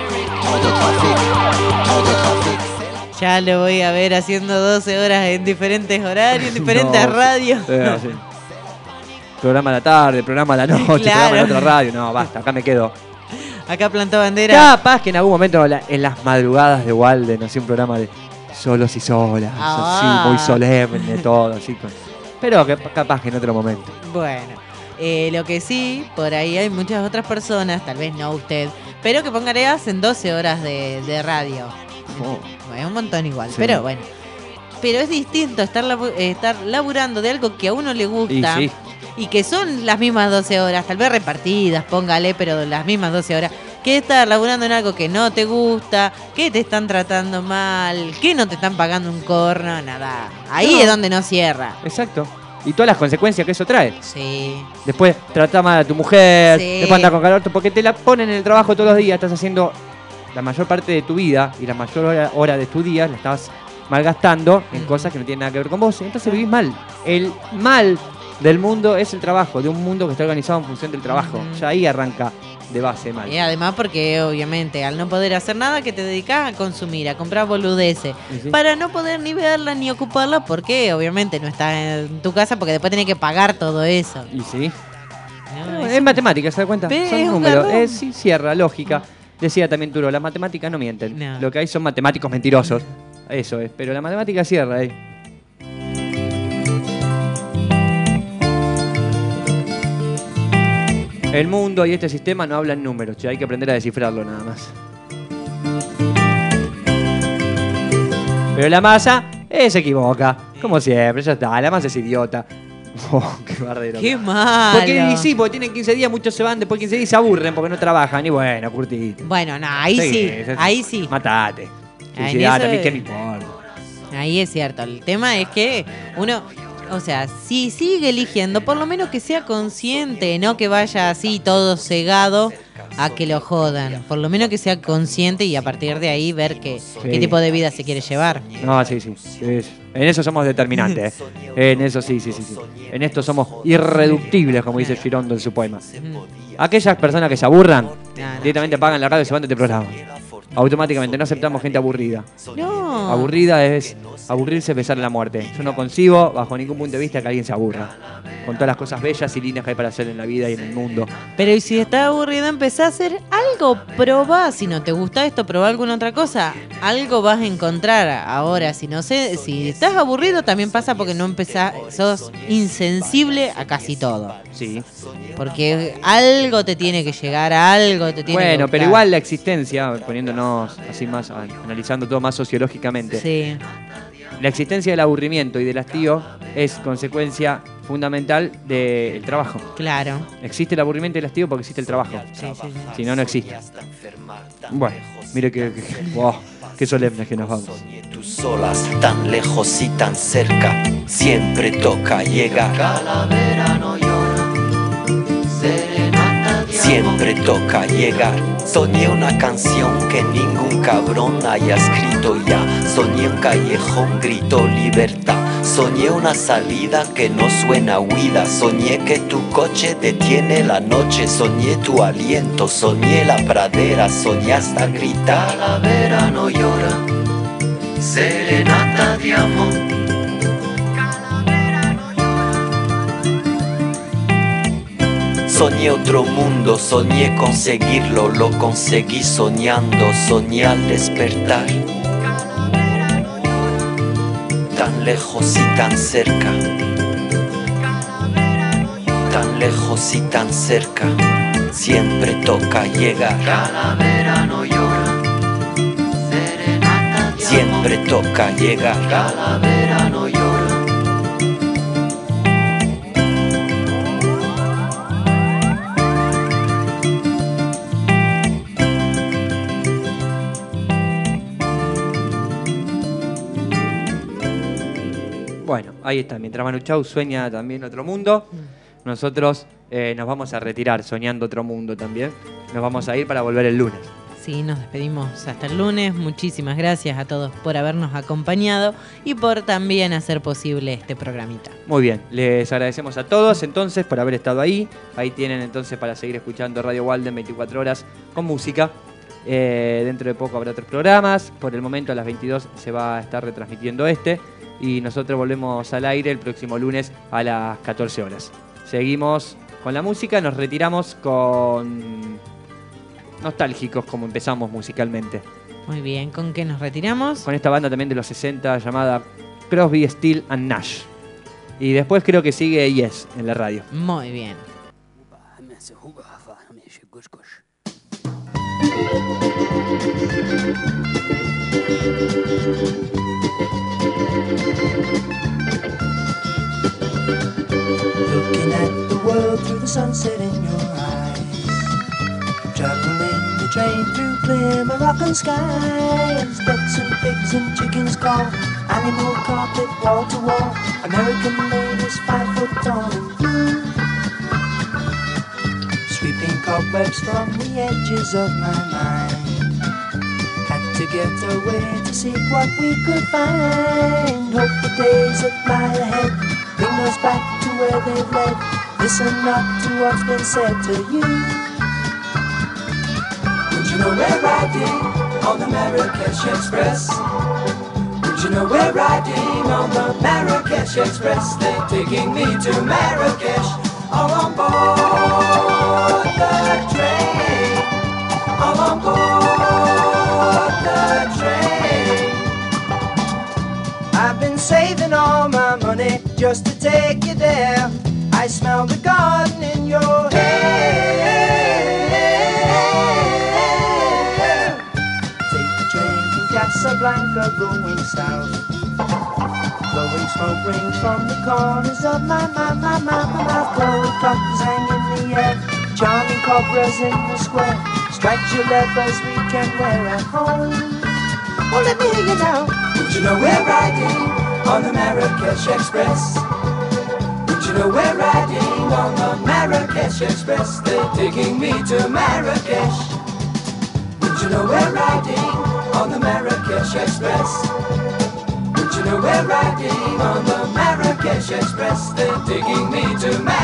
Ya lo voy a ver haciendo doce horas en diferentes horarios, en diferentes No, radios. eh, sí. Programa a la tarde, programa a la noche, programa Claro. en otra radio, no, basta, acá me quedo. Acá plantó bandera. Capaz que en algún momento la- en las madrugadas de Walden hacía un programa de solos y solas, Ah. así, muy solemne, todo, así. con- Pero que, capaz que en otro momento. Bueno, eh, lo que sí, por ahí hay muchas otras personas, tal vez no usted, pero que póngale hacen doce horas de, de radio. Oh. Es un montón igual, Sí. pero bueno. Pero es distinto estar, labu- eh, estar laburando de algo que a uno le gusta. Y sí. Y que son las mismas doce horas, tal vez repartidas, póngale, pero las mismas doce horas. Que estar laburando en algo que no te gusta, que te están tratando mal, que no te están pagando un corno, nada. Ahí No. es donde no cierra. Exacto. Y todas las consecuencias que eso trae. Sí. Después trata mal a tu mujer, Sí. después anda con calor, porque te la ponen en el trabajo todos los días, estás haciendo la mayor parte de tu vida y la mayor hora, hora de tu día la estás malgastando en cosas que no tienen nada que ver con vos. Entonces vivís mal. El mal del mundo es el trabajo, de un mundo que está organizado en función del trabajo. Ujú. Ya ahí arranca de base mal. Y además porque obviamente al no poder hacer nada que te dedicas a consumir, a comprar boludeces, Y sí. para no poder ni verla ni ocuparla porque obviamente no estás en tu casa porque después tenés que pagar todo eso. Y sí. No, es, es- matemática, ¿se da cuenta? Ve, Son es un números. garrón. Es, sí, cierra, lógica. Decía también Turo, las matemáticas no mienten. No. Lo que hay son matemáticos mentirosos. Eso es. Pero la matemática cierra ahí. El mundo y este sistema no hablan números, che, hay que aprender a descifrarlo nada más. Pero la masa eh, se equivoca, como siempre, ya está, la masa es idiota. Oh, qué bardero. Qué malo. Porque y sí, porque tienen quince días, muchos se van, después de quince días se aburren porque no trabajan. Y bueno, curtito. Bueno, no, ahí sí, sí ahí sí. Matate. Ahí Sí, ah, eso también es- qué me importa. Ahí es cierto. El tema es que uno, o sea, si sigue eligiendo, por lo menos que sea consciente, no que vaya así todo cegado a que lo jodan. Por lo menos que sea consciente y a partir de ahí ver qué, qué tipo de vida se quiere llevar. No, sí, sí. Es- en eso somos determinantes. ¿eh? En eso sí, sí, sí, sí. En esto somos irreductibles, como dice Girondo en su poema. Aquellas personas que se aburran, directamente apagan la radio y se van de este programa. Automáticamente, no aceptamos gente aburrida. No. Aburrida es aburrirse, besar la muerte. Yo no concibo, bajo ningún punto de vista, que alguien se aburra. Con todas las cosas bellas y lindas que hay para hacer en la vida y en el mundo. Pero y si estás aburrido, empezá a hacer algo, probá. Si no te gusta esto, probá alguna otra cosa. Algo vas a encontrar. Ahora, si no sé, si estás aburrido, también pasa porque no empezás, sos insensible a casi todo. Sí. Porque algo te tiene que llegar, algo te tiene que Bueno, gustar. pero igual la existencia, poniéndonos así más, a- analizando todo más sociológicamente. Sí. La existencia del aburrimiento y del hastío es consecuencia fundamental del trabajo. Claro. Existe el aburrimiento y el hastío porque existe el trabajo. Sí, sí, sí. Si no, no existe. Bueno, mire que, que, que- wow, qué solemnes que nos vamos. Tú solas, tan lejos y tan cerca, siempre toca llegar. Calavera no llora, serenata de siempre toca llegar. Soñé una canción que ningún cabrón haya escrito ya. Soñé un callejón, grito libertad. Soñé una salida que no suena huida. Soñé que tu coche detiene la noche. Soñé tu aliento, soñé la pradera. Soñé hasta gritar. Calavera no llora, serenata de amor. Soñé otro mundo, soñé conseguirlo, lo conseguí soñando, soñé al despertar. Tan lejos y tan cerca, tan lejos y tan cerca, siempre toca llegar. Calavera no llora, serenata de siempre toca llegar. Calavera no llora. Bueno, ahí está. Mientras Manu Chao sueña también otro mundo, nosotros eh, nos vamos a retirar soñando otro mundo también. Nos vamos a ir para volver el lunes. Sí, nos despedimos hasta el lunes. Muchísimas gracias a todos por habernos acompañado y por también hacer posible este programita. Muy bien, les agradecemos a todos entonces por haber estado ahí. Ahí tienen entonces para seguir escuchando Radio Walden veinticuatro horas con música. Eh, dentro de poco habrá otros programas. Por el momento a las veintidós se va a estar retransmitiendo este. Y nosotros volvemos al aire el próximo lunes a las catorce horas. Seguimos con la música, nos retiramos con nostálgicos como empezamos musicalmente. Muy bien, ¿con qué nos retiramos? Con esta banda también de los sesenta llamada Crosby, Still and Nash. Y después creo que sigue Yes en la radio. Muy bien. Looking at the world through the sunset in your eyes, juggling the train through clear Moroccan skies. Ducks and pigs and chickens call, animal carpet wall to wall, American ladies five foot tall and blue, sweeping cobwebs from the edges of my mind. Had to get away to see what we could find. Hope the days that lie ahead bring us back to where they've led. Listen not to what's been said to you. Would you know we're riding on the Marrakesh Express? Would you know we're riding on the Marrakesh Express? They're taking me to Marrakesh, all on board the train, all on board the train. I've been saving all my money just to take you there. I smell the garden in your hair. Take the train from Casablanca going south, going Smoke rings from the corners of my, my, my, my, my mouth. Glowing cocktails hang in the air. Charming cobras in the square. Striped leathers we can wear at home. Oh, let me hear you now. Would you know we're riding on the Marrakesh Express? Would you know we're riding on the Marrakesh Express? They're taking me to Marrakesh. Would you know we're riding on the Marrakesh Express? Would you know we're riding on the Marrakesh Express? They're taking me to Marrakesh.